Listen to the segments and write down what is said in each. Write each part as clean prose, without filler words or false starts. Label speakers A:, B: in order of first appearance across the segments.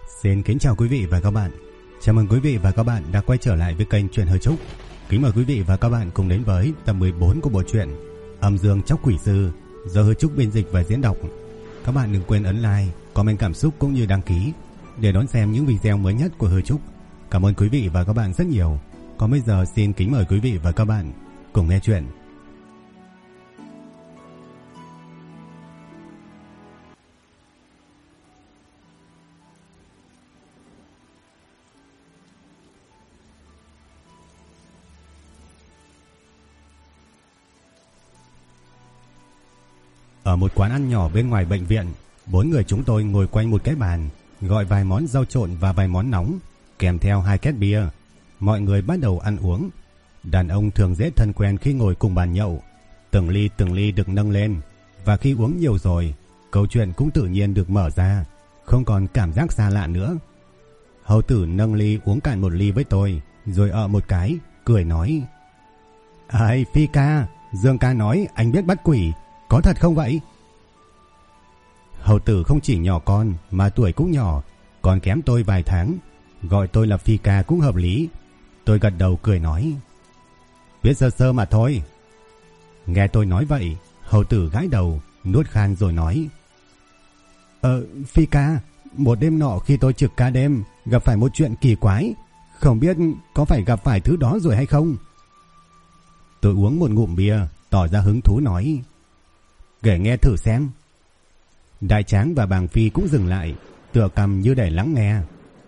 A: Xin kính chào quý vị và các bạn. Chào mừng quý vị và các bạn đã quay trở lại với kênh Truyện Hơi Trúc. Kính mời quý vị và các bạn cùng đến với tập 14 của bộ truyện Âm Dương Chóc Quỷ Sư do Hơi Trúc biên dịch và diễn đọc. Các bạn đừng quên ấn like, comment cảm xúc cũng như đăng ký để đón xem những video mới nhất của Hơi Trúc. Cảm ơn quý vị và các bạn rất nhiều. Còn bây giờ xin kính mời quý vị và các bạn cùng nghe chuyện. Ở một quán ăn nhỏ bên ngoài bệnh viện, 4 người chúng tôi ngồi quanh một cái bàn, gọi vài món rau trộn và vài món nóng, kèm theo 2 két bia. Mọi người bắt đầu ăn uống. Đàn ông thường dễ thân quen khi ngồi cùng bàn nhậu. Từng ly được nâng lên, và khi uống nhiều rồi, câu chuyện cũng tự nhiên được mở ra, không còn cảm giác xa lạ nữa. Hầu tử nâng ly uống cạn một ly với tôi, rồi một cái, cười nói: "Ây, Phi ca, Dương ca nói anh biết bắt quỷ, có thật không vậy?" Hầu tử không chỉ nhỏ con mà tuổi cũng nhỏ, còn kém tôi vài tháng, gọi tôi là Phi ca cũng hợp lý. Tôi gật đầu cười nói: "Biết sơ sơ mà thôi." Nghe tôi nói vậy, hầu tử gãi đầu, nuốt khan rồi nói: Phi ca, một đêm nọ khi tôi trực ca đêm gặp phải một chuyện kỳ quái, không biết có phải gặp phải thứ đó rồi hay không?" Tôi uống một ngụm bia, tỏ ra hứng thú nói: "Kể nghe thử xem." Đại Tráng và Bàng Phi cũng dừng lại, tựa cằm như để lắng nghe.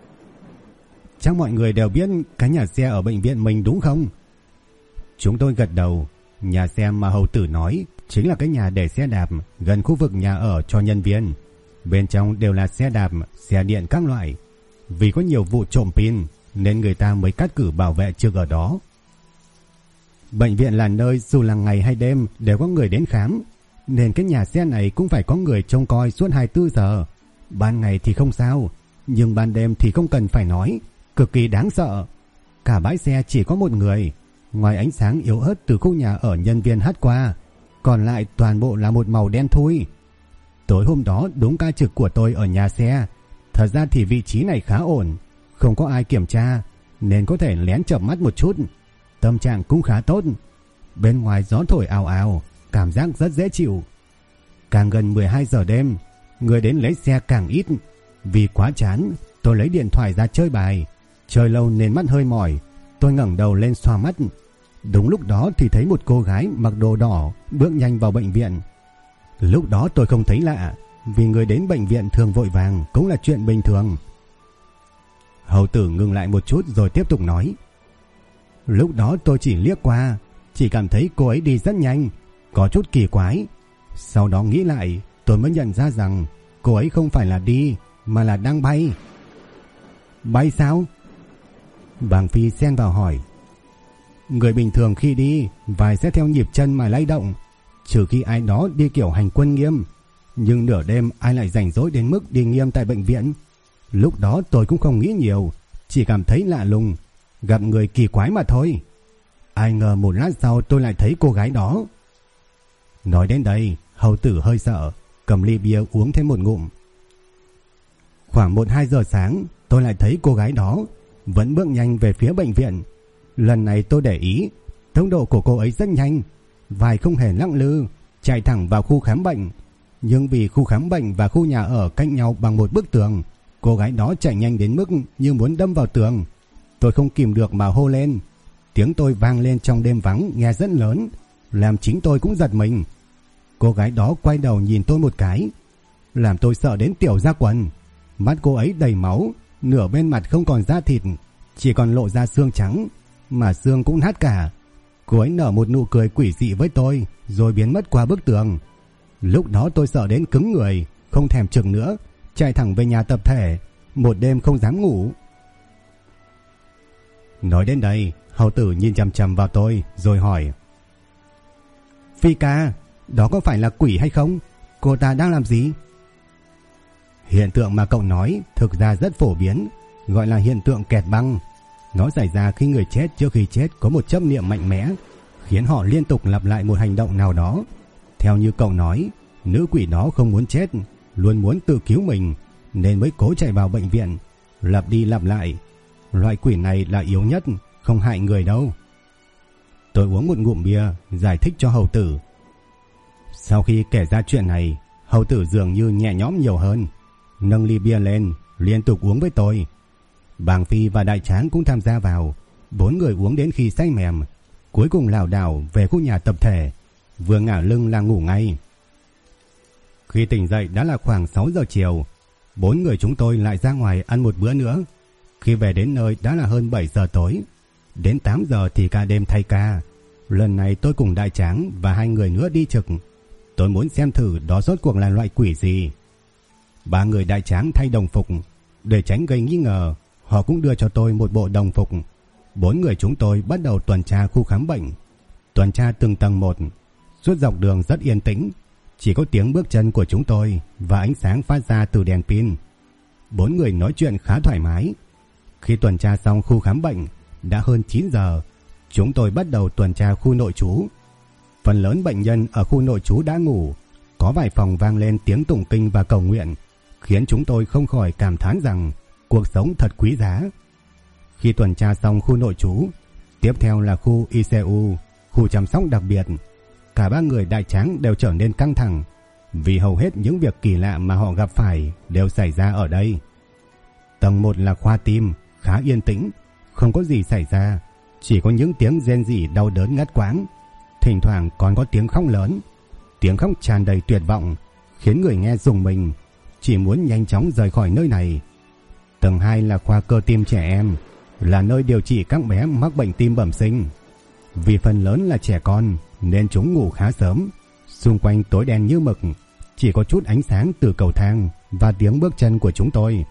A: "Chắc mọi người đều biết cái nhà xe ở bệnh viện mình đúng không?" Chúng tôi gật đầu. Nhà xe mà hầu tử nói chính là cái nhà để xe đạp gần khu vực nhà ở cho nhân viên. Bên trong đều là xe đạp, xe điện các loại. Vì có nhiều vụ trộm pin nên người ta mới cắt cử bảo vệ trực ở đó. Bệnh viện là nơi dù là ngày hay đêm đều có người đến khám, nên cái nhà xe này cũng phải có người trông coi suốt 24 giờ. Ban ngày thì không sao, nhưng ban đêm thì không cần phải nói, cực kỳ đáng sợ. Cả bãi xe chỉ có một người, ngoài ánh sáng yếu ớt từ khu nhà ở nhân viên hắt qua, còn lại toàn bộ là một màu đen thui. Tối hôm đó đúng ca trực của tôi ở nhà xe. Thật ra thì vị trí này khá ổn, không có ai kiểm tra nên có thể lén chợp mắt một chút. Tâm trạng cũng khá tốt. Bên ngoài gió thổi ào ào, cảm giác rất dễ chịu. Càng gần 12 giờ đêm, người đến lấy xe càng ít. Vì quá chán, tôi lấy điện thoại ra chơi bài. Chơi lâu nên mắt hơi mỏi, tôi ngẩng đầu lên xoa mắt. Đúng lúc đó thì thấy một cô gái mặc đồ đỏ bước nhanh vào bệnh viện. Lúc đó tôi không thấy lạ, vì người đến bệnh viện thường vội vàng cũng là chuyện bình thường. Hầu tử ngừng lại một chút rồi tiếp tục nói: "Lúc đó tôi chỉ liếc qua, chỉ cảm thấy cô ấy đi rất nhanh, có chút kỳ quái. Sau đó nghĩ lại, tôi mới nhận ra rằng cô ấy không phải là đi mà là đang bay." "Bay sao?" Bàng Phi xen vào hỏi. "Người bình thường khi đi, vai sẽ theo nhịp chân mà lay động, trừ khi ai đó đi kiểu hành quân nghiêm. Nhưng nửa đêm ai lại rảnh rỗi đến mức đi nghiêm tại bệnh viện? Lúc đó tôi cũng không nghĩ nhiều, chỉ cảm thấy lạ lùng, gặp người kỳ quái mà thôi. Ai ngờ một lát sau tôi lại thấy cô gái đó." Nói đến đây, hầu tử hơi sợ, cầm ly bia uống thêm một ngụm. Khoảng 1-2 giờ sáng, tôi lại thấy cô gái đó vẫn bước nhanh về phía bệnh viện. Lần này tôi để ý, tốc độ của cô ấy rất nhanh, vai không hề lắc lư, chạy thẳng vào khu khám bệnh. Nhưng vì khu khám bệnh và khu nhà ở cách nhau bằng một bức tường, cô gái đó chạy nhanh đến mức như muốn đâm vào tường. Tôi không kìm được mà hô lên. Tiếng tôi vang lên trong đêm vắng nghe rất lớn, làm chính tôi cũng giật mình. Cô gái đó quay đầu nhìn tôi một cái, làm tôi sợ đến tiểu ra quần. Mắt cô ấy đầy máu, nửa bên mặt không còn da thịt, chỉ còn lộ ra xương trắng, mà xương cũng nát cả. Cô ấy nở một nụ cười quỷ dị với tôi, rồi biến mất qua bức tường. Lúc đó tôi sợ đến cứng người, không thèm trực nữa, chạy thẳng về nhà tập thể, một đêm không dám ngủ. Nói đến đây, hầu tử nhìn chằm chằm vào tôi rồi hỏi: "Phi ca, đó có phải là quỷ hay không? Cô ta đang làm gì?" Hiện tượng mà cậu nói thực ra rất phổ biến, gọi là hiện tượng kẹt băng. Nó xảy ra khi người chết trước khi chết có một chấp niệm mạnh mẽ, khiến họ liên tục lặp lại một hành động nào đó. Theo như cậu nói, nữ quỷ đó không muốn chết, luôn muốn tự cứu mình, nên mới cố chạy vào bệnh viện, lặp đi lặp lại. Loại quỷ này là yếu nhất, không hại người đâu. Tôi uống một ngụm bia, giải thích cho hầu tử. Sau khi kể ra chuyện này, hầu tử dường như nhẹ nhõm nhiều hơn, nâng ly bia lên, liên tục uống với tôi. Bàng Phi và Đại Tráng cũng tham gia vào. 4 người uống đến khi say mềm, cuối cùng lảo đảo về khu nhà tập thể, vừa ngả lưng là ngủ ngay. Khi tỉnh dậy đã là khoảng 6 giờ chiều. 4 người chúng tôi lại ra ngoài ăn một bữa nữa. Khi về đến nơi đã là hơn 7 giờ tối. Đến 8 giờ thì ca đêm thay ca. Lần này tôi cùng Đại Tráng và 2 người nữa đi trực. Tôi muốn xem thử đó rốt cuộc là loại quỷ gì. 3 người Đại Tráng thay đồng phục. Để tránh gây nghi ngờ, họ cũng đưa cho tôi một bộ đồng phục. 4 người chúng tôi bắt đầu tuần tra khu khám bệnh. Tuần tra từng tầng một. Suốt dọc đường rất yên tĩnh, chỉ có tiếng bước chân của chúng tôi và ánh sáng phát ra từ đèn pin. 4 người nói chuyện khá thoải mái. Khi tuần tra xong khu khám bệnh, đã hơn 9 giờ, chúng tôi bắt đầu tuần tra khu nội trú. Phần lớn bệnh nhân ở khu nội trú đã ngủ, có vài phòng vang lên tiếng tụng kinh và cầu nguyện, khiến chúng tôi không khỏi cảm thán rằng cuộc sống thật quý giá. Khi tuần tra xong khu nội trú, tiếp theo là khu ICU, khu chăm sóc đặc biệt. Cả 3 người Đại Tráng đều trở nên căng thẳng, vì hầu hết những việc kỳ lạ mà họ gặp phải đều xảy ra ở đây. Tầng 1 là khoa tim, khá yên tĩnh, không có gì xảy ra, chỉ có những tiếng rên rỉ đau đớn ngắt quãng, thỉnh thoảng còn có tiếng khóc lớn. Tiếng khóc tràn đầy tuyệt vọng, khiến người nghe rùng mình, chỉ muốn nhanh chóng rời khỏi nơi này. Tầng 2 là khoa cơ tim trẻ em, là nơi điều trị các bé mắc bệnh tim bẩm sinh. Vì phần lớn là trẻ con nên chúng ngủ khá sớm, xung quanh tối đen như mực, chỉ có chút ánh sáng từ cầu thang và tiếng bước chân của chúng tôi.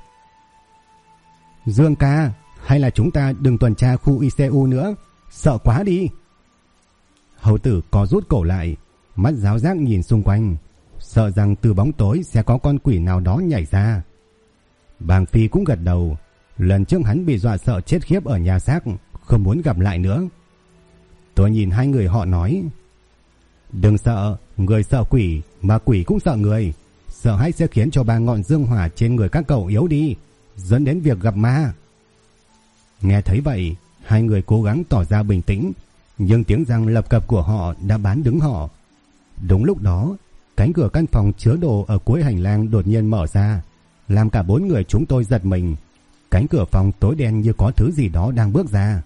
A: Dương ca, hay là chúng ta đừng tuần tra khu ICU nữa, sợ quá đi. Hầu tử có rút cổ lại, mắt giáo giác nhìn xung quanh, sợ rằng từ bóng tối sẽ có con quỷ nào đó nhảy ra. Bàng Phi cũng gật đầu, lần trước hắn bị dọa sợ chết khiếp ở nhà xác, không muốn gặp lại nữa. Tôi nhìn 2 người họ nói, đừng sợ, người sợ quỷ mà quỷ cũng sợ người. Sợ hãi sẽ khiến cho 3 ngọn dương hỏa trên người các cậu yếu đi, dẫn đến việc gặp ma. Nghe thấy vậy, 2 người cố gắng tỏ ra bình tĩnh, nhưng tiếng răng lập cập của họ đã bán đứng họ. Đúng lúc đó, cánh cửa căn phòng chứa đồ ở cuối hành lang đột nhiên mở ra, làm cả 4 người chúng tôi giật mình. Cánh cửa phòng tối đen như có thứ gì đó đang bước ra.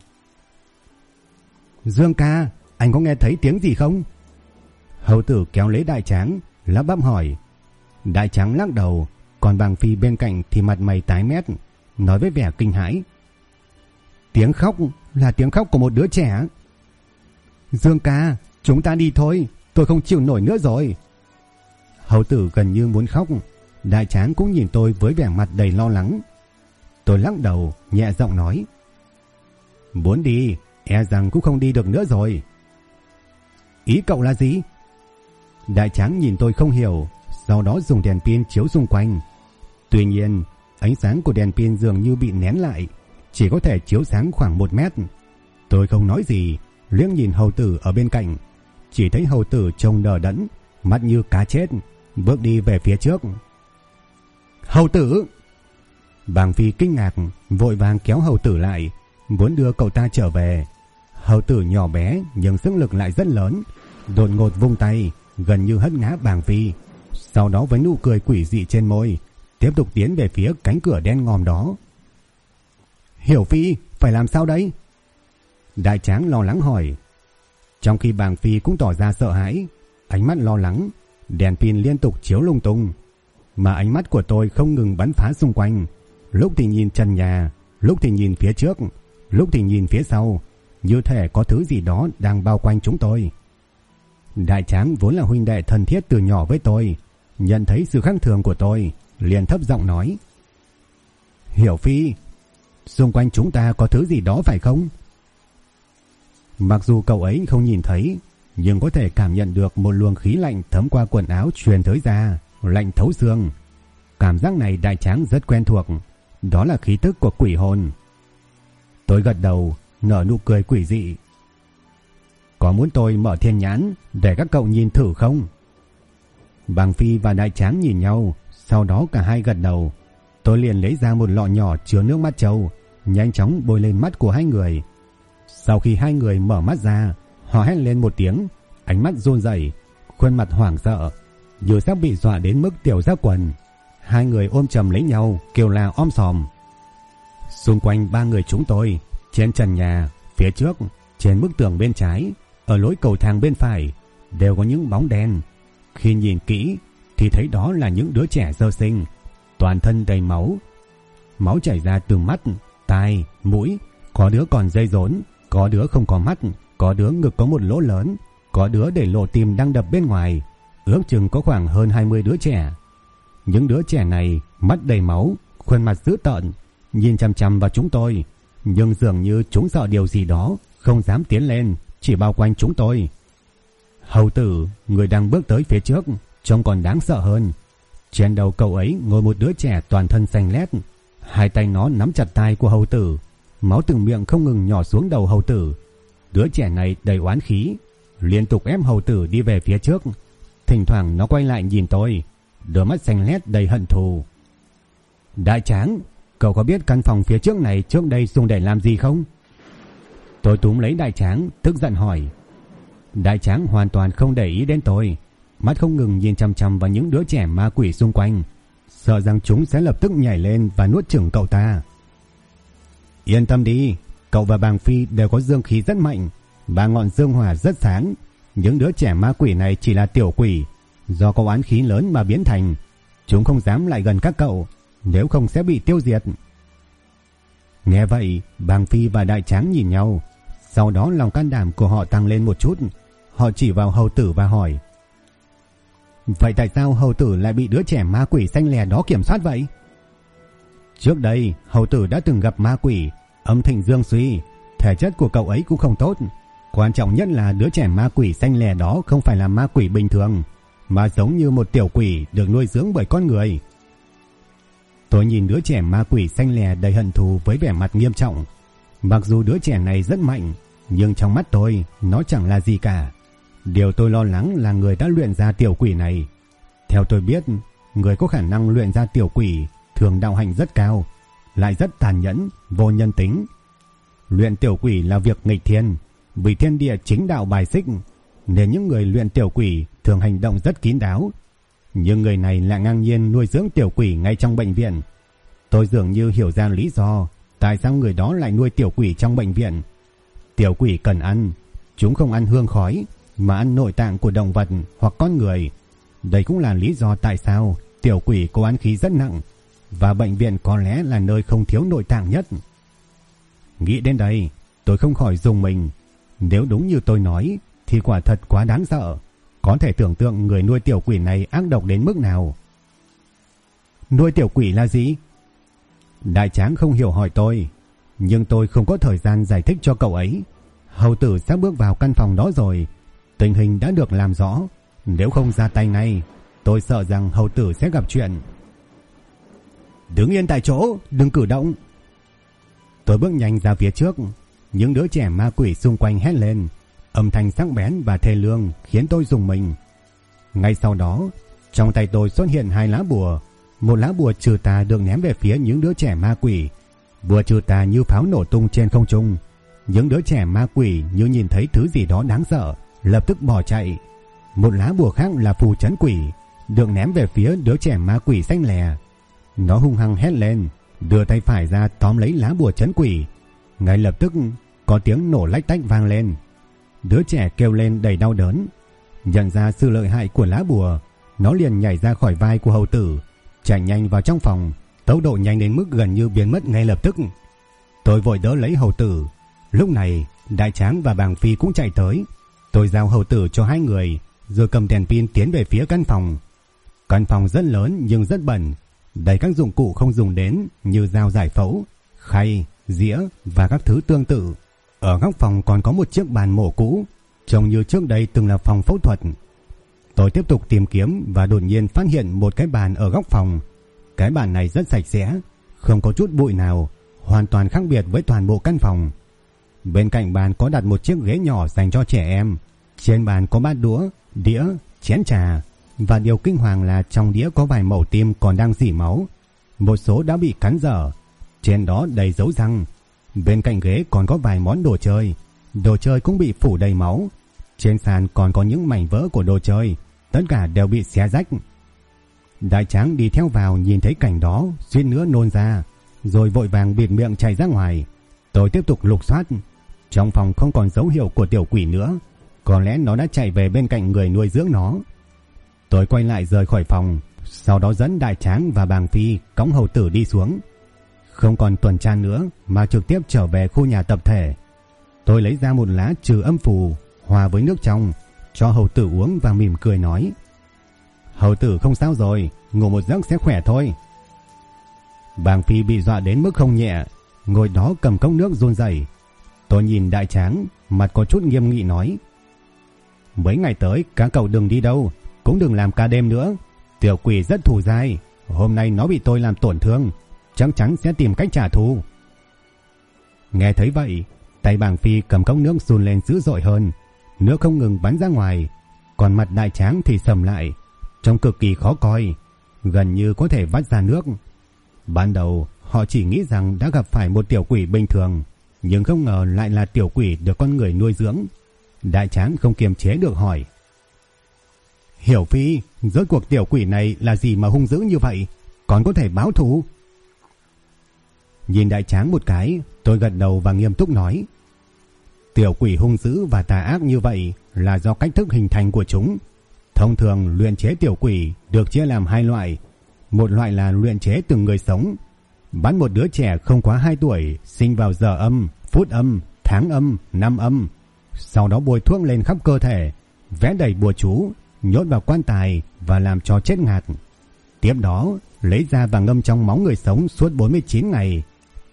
A: Dương ca, anh có nghe thấy tiếng gì không? Hầu tử kéo lấy Đại Tráng, lắp bắp hỏi. Đại Tráng lắc đầu, còn Bàng Phi bên cạnh thì mặt mày tái mét, nói với vẻ kinh hãi. Tiếng khóc là tiếng khóc của một đứa trẻ. Dương ca, chúng ta đi thôi, tôi không chịu nổi nữa rồi. Hầu tử gần như muốn khóc. Đại Tráng cũng nhìn tôi với vẻ mặt đầy lo lắng. Tôi lắc đầu, nhẹ giọng nói, muốn đi, e rằng cũng không đi được nữa rồi. Ý cậu là gì? Đại Tráng nhìn tôi không hiểu, sau đó dùng đèn pin chiếu xung quanh. Tuy nhiên, ánh sáng của đèn pin dường như bị nén lại, chỉ có thể chiếu sáng khoảng 1 mét. Tôi không nói gì, liếc nhìn hầu tử ở bên cạnh, chỉ thấy hầu tử trông đờ đẫn, mắt như cá chết, bước đi về phía trước. Hầu tử! Bàng Phi kinh ngạc, vội vàng kéo hầu tử lại, muốn đưa cậu ta trở về. Hầu tử nhỏ bé nhưng sức lực lại rất lớn, đột ngột vung tay, gần như hất ngã Bàng Phi. Sau đó với nụ cười quỷ dị trên môi, tiếp tục tiến về phía cánh cửa đen ngòm đó. Hiểu Phi, phải làm sao đấy? Đại Tráng lo lắng hỏi. Trong khi Bàng Phi cũng tỏ ra sợ hãi, ánh mắt lo lắng, đèn pin liên tục chiếu lung tung, mà ánh mắt của tôi không ngừng bắn phá xung quanh, lúc thì nhìn trần nhà, lúc thì nhìn phía trước, lúc thì nhìn phía sau, như thể có thứ gì đó đang bao quanh chúng tôi. Đại Tráng vốn là huynh đệ thân thiết từ nhỏ với tôi, nhận thấy sự khác thường của tôi, liền thấp giọng nói. Hiểu Phi, xung quanh chúng ta có thứ gì đó phải không? Mặc dù cậu ấy không nhìn thấy, nhưng có thể cảm nhận được một luồng khí lạnh thấm qua quần áo truyền tới da, lạnh thấu xương. Cảm giác này Đại Tráng rất quen thuộc, đó là khí tức của quỷ hồn. Tôi gật đầu, nở nụ cười quỷ dị. Có muốn tôi mở thiên nhãn để các cậu nhìn thử không? Bàng Phi và Đại Tráng nhìn nhau, sau đó cả hai gật đầu. Tôi liền lấy ra một lọ nhỏ chứa nước mắt trâu, nhanh chóng bôi lên mắt của hai người. Sau khi hai người mở mắt ra, họ hét lên một tiếng, ánh mắt run rẩy, khuôn mặt hoảng sợ, như sắp bị dọa đến mức tiểu ra quần. Hai người ôm chầm lấy nhau, kêu la om sòm. Xung quanh ba người chúng tôi, trên trần nhà, phía trước, trên bức tường bên trái, ở lối cầu thang bên phải, đều có những bóng đen. Khi nhìn kỹ thì thấy đó là những đứa trẻ sơ sinh, toàn thân đầy máu. Máu chảy ra từ mắt, tai, mũi, có đứa còn dây rốn, có đứa không có mắt, có đứa ngực có một lỗ lớn, có đứa để lộ tim đang đập bên ngoài. Ước chừng có khoảng hơn 20 đứa trẻ. Những đứa trẻ này mắt đầy máu, khuôn mặt dữ tợn, nhìn chằm chằm vào chúng tôi, nhưng dường như chúng sợ điều gì đó, không dám tiến lên, chỉ bao quanh chúng tôi. Hầu tử, người đang bước tới phía trước, trông còn đáng sợ hơn. Trên đầu cậu ấy ngồi một đứa trẻ toàn thân xanh lét, hai tay nó nắm chặt tai của hầu tử, máu từ miệng không ngừng nhỏ xuống đầu hầu tử. Đứa trẻ này đầy oán khí, liên tục ép hầu tử đi về phía trước. Thỉnh thoảng nó quay lại nhìn tôi, đôi mắt xanh lét đầy hận thù. Đại Tráng, cậu có biết căn phòng phía trước này trước đây dùng để làm gì không? Tôi túm lấy Đại Tráng, tức giận hỏi. Đại Tráng hoàn toàn không để ý đến tôi, mắt không ngừng nhìn chằm chằm vào những đứa trẻ ma quỷ xung quanh, sợ rằng chúng sẽ lập tức nhảy lên và nuốt chửng cậu ta. Yên tâm đi, cậu và Bàng Phi đều có dương khí rất mạnh, ba ngọn dương hỏa rất sáng. Những đứa trẻ ma quỷ này chỉ là tiểu quỷ, do có oán khí lớn mà biến thành. Chúng không dám lại gần các cậu, nếu không sẽ bị tiêu diệt. Nghe vậy, Bàng Phi và Đại Tráng nhìn nhau, sau đó lòng can đảm của họ tăng lên một chút. Họ chỉ vào hầu tử và hỏi: vậy tại sao hầu tử lại bị đứa trẻ ma quỷ xanh lè đó kiểm soát vậy? Trước đây hầu tử đã từng gặp ma quỷ, âm thịnh dương suy, thể chất của cậu ấy cũng không tốt. Quan trọng nhất là đứa trẻ ma quỷ xanh lè đó không phải là ma quỷ bình thường, mà giống như một tiểu quỷ được nuôi dưỡng bởi con người. Tôi nhìn đứa trẻ ma quỷ xanh lè đầy hận thù với vẻ mặt nghiêm trọng. Mặc dù đứa trẻ này rất mạnh, nhưng trong mắt tôi nó chẳng là gì cả. Điều tôi lo lắng là người đã luyện ra tiểu quỷ này. Theo tôi biết, người có khả năng luyện ra tiểu quỷ thường đạo hạnh rất cao, lại rất tàn nhẫn, vô nhân tính. Luyện tiểu quỷ là việc nghịch thiên, bị thiên địa chính đạo bài xích, nên những người luyện tiểu quỷ thường hành động rất kín đáo. Nhưng người này lại ngang nhiên nuôi dưỡng tiểu quỷ ngay trong bệnh viện. Tôi dường như hiểu ra lý do tại sao người đó lại nuôi tiểu quỷ trong bệnh viện. Tiểu quỷ cần ăn, chúng không ăn hương khói mà ăn nội tạng của động vật hoặc con người. Đây cũng là lý do tại sao tiểu quỷ có oán khí rất nặng, và bệnh viện có lẽ là nơi không thiếu nội tạng nhất. Nghĩ đến đây, tôi không khỏi rùng mình. Nếu đúng như tôi nói thì quả thật quá đáng sợ. Có thể tưởng tượng người nuôi tiểu quỷ này ác độc đến mức nào. Nuôi tiểu quỷ là gì? Đại Tráng không hiểu hỏi tôi, nhưng tôi không có thời gian giải thích cho cậu ấy. Hầu tử sắp bước vào căn phòng đó rồi, tình hình đã được làm rõ. Nếu không ra tay ngay, tôi sợ rằng hầu tử sẽ gặp chuyện. Đứng yên tại chỗ, đừng cử động. Tôi bước nhanh ra phía trước. Những đứa trẻ ma quỷ xung quanh hét lên, âm thanh sắc bén và thê lương khiến tôi rùng mình. Ngay sau đó, trong tay tôi xuất hiện hai lá bùa. Một lá bùa trừ tà được ném về phía những đứa trẻ ma quỷ. Bùa trừ tà như pháo nổ tung trên không trung. Những đứa trẻ ma quỷ như nhìn thấy thứ gì đó đáng sợ, lập tức bỏ chạy. Một lá bùa khác là phù trấn quỷ, được ném về phía đứa trẻ ma quỷ xanh lè. Nó hung hăng hét lên, đưa tay phải ra tóm lấy lá bùa trấn quỷ. Ngay lập tức có tiếng nổ lách tách vang lên. Đứa trẻ kêu lên đầy đau đớn. Nhận ra sự lợi hại của lá bùa, nó liền nhảy ra khỏi vai của hầu tử, chạy nhanh vào trong phòng, tốc độ nhanh đến mức gần như biến mất ngay lập tức. Tôi vội đỡ lấy hầu tử. Lúc này Đại Tráng và Bàng Phi cũng chạy tới. Tôi giao hầu tử cho hai người, rồi cầm đèn pin tiến về phía căn phòng. Căn phòng rất lớn nhưng rất bẩn, đầy các dụng cụ không dùng đến như dao giải phẫu, khay, dĩa và các thứ tương tự. Ở góc phòng còn có một chiếc bàn mổ cũ, trông như trước đây từng là phòng phẫu thuật. Tôi tiếp tục tìm kiếm và đột nhiên phát hiện một cái bàn ở góc phòng. Cái bàn này rất sạch sẽ, không có chút bụi nào, hoàn toàn khác biệt với toàn bộ căn phòng. Bên cạnh bàn có đặt một chiếc ghế nhỏ dành cho trẻ em. Trên bàn có bát đũa, đĩa, chén trà, và điều kinh hoàng là trong đĩa có vài mẩu tim còn đang rỉ máu. một số đã bị cắn dở, trên đó đầy dấu răng. Bên cạnh ghế còn có vài món đồ chơi cũng bị phủ đầy máu. Trên sàn còn có những mảnh vỡ của đồ chơi, tất cả đều bị xé rách. Đại tráng đi theo vào nhìn thấy cảnh đó, suýt nữa nôn ra, rồi vội vàng bịt miệng chạy ra ngoài. Tôi tiếp tục lục soát. Trong phòng không còn dấu hiệu của tiểu quỷ nữa, có lẽ nó đã chạy về bên cạnh người nuôi dưỡng nó. Tôi quay lại rời khỏi phòng, sau đó dẫn Đại Tráng và Bàng Phi cõng hầu tử đi xuống. Không còn tuần tra nữa mà trực tiếp trở về khu nhà tập thể. Tôi lấy ra một lá trừ âm phù hòa với nước trong, cho hầu tử uống và mỉm cười nói: "Hầu tử không sao rồi, ngủ một giấc sẽ khỏe thôi." Bàng Phi bị dọa đến mức không nhẹ, ngồi đó cầm cốc nước run rẩy. Tôi nhìn Đại Tráng, mặt có chút nghiêm nghị nói: "Mấy ngày tới các cậu đừng đi đâu, cũng đừng làm ca đêm nữa. Tiểu quỷ rất thù dai, hôm nay nó bị tôi làm tổn thương, chắc chắn sẽ tìm cách trả thù." Nghe thấy vậy, tay Bàng Phi cầm cốc nước run lên dữ dội hơn, nước không ngừng bắn ra ngoài, còn mặt Đại Tráng thì sầm lại, trông cực kỳ khó coi, gần như có thể vắt ra nước. Ban đầu họ chỉ nghĩ rằng đã gặp phải một tiểu quỷ bình thường, nhưng không ngờ lại là tiểu quỷ được con người nuôi dưỡng. Đại Tráng không kiềm chế được hỏi: "Hiểu Phi, rốt cuộc tiểu quỷ này là gì mà hung dữ như vậy, còn có thể báo thù?" Nhìn Đại Tráng một cái, tôi gật đầu và nghiêm túc nói: "Tiểu quỷ hung dữ và tà ác như vậy là do cách thức hình thành của chúng. Thông thường luyện chế tiểu quỷ được chia làm hai loại. Một loại là luyện chế từng người sống, bắt một đứa trẻ không quá 2 tuổi sinh vào giờ âm, phút âm, tháng âm, năm âm, sau đó bôi thuốc lên khắp cơ thể, vẽ đầy bùa chú, nhốt vào quan tài và làm cho chết ngạt. Tiếp đó lấy ra và ngâm trong máu người sống suốt 49 ngày.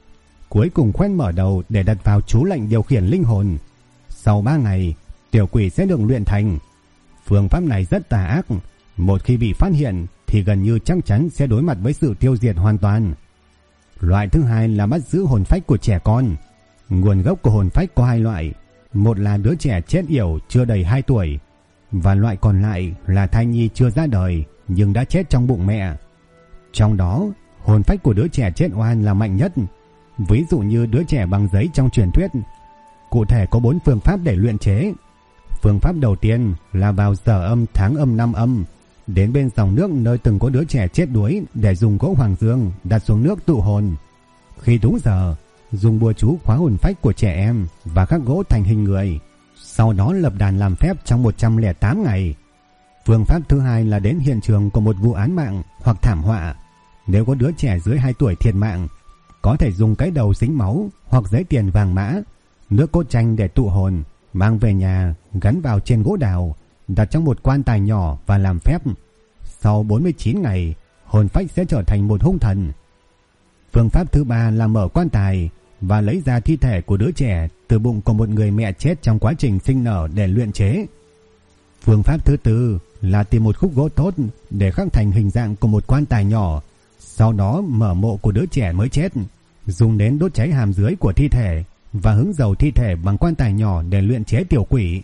A: Cuối cùng khoét mở đầu để đặt vào chú lệnh điều khiển linh hồn. Sau 3 ngày, tiểu quỷ sẽ được luyện thành. Phương pháp này rất tà ác, một khi bị phát hiện thì gần như chắc chắn sẽ đối mặt với sự tiêu diệt hoàn toàn. Loại thứ hai là bắt giữ hồn phách của trẻ con. Nguồn gốc của hồn phách có 2 loại, một là đứa trẻ chết yểu chưa đầy 2 tuổi, và loại còn lại là thai nhi chưa ra đời nhưng đã chết trong bụng mẹ. Trong đó, hồn phách của đứa trẻ chết oan là mạnh nhất, ví dụ như đứa trẻ bằng giấy trong truyền thuyết. Cụ thể có 4 phương pháp để luyện chế. Phương pháp đầu tiên là vào giờ âm, tháng âm, năm âm, đến bên dòng nước nơi từng có đứa trẻ chết đuối để dùng gỗ hoàng dương đặt xuống nước tụ hồn. Khi đúng giờ, dùng bùa chú khóa hồn phách của trẻ em và khắc gỗ thành hình người, sau đó lập đàn làm phép trong 108 ngày. Phương pháp thứ hai là đến hiện trường của một vụ án mạng hoặc thảm họa. Nếu có đứa trẻ dưới 2 tuổi thiệt mạng, có thể dùng cái đầu dính máu hoặc giấy tiền vàng mã, nước cốt chanh để tụ hồn, mang về nhà, gắn vào trên gỗ đào, đặt trong một quan tài nhỏ và làm phép. Sau 49 ngày, hồn phách sẽ trở thành một hung thần. Phương pháp thứ ba là mở quan tài và lấy ra thi thể của đứa trẻ từ bụng của một người mẹ chết trong quá trình sinh nở để luyện chế. Phương pháp thứ tư là tìm một khúc gỗ tốt để khắc thành hình dạng của một quan tài nhỏ, sau đó mở mộ của đứa trẻ mới chết, dùng nến đốt cháy hàm dưới của thi thể và hứng dầu thi thể bằng quan tài nhỏ để luyện chế tiểu quỷ.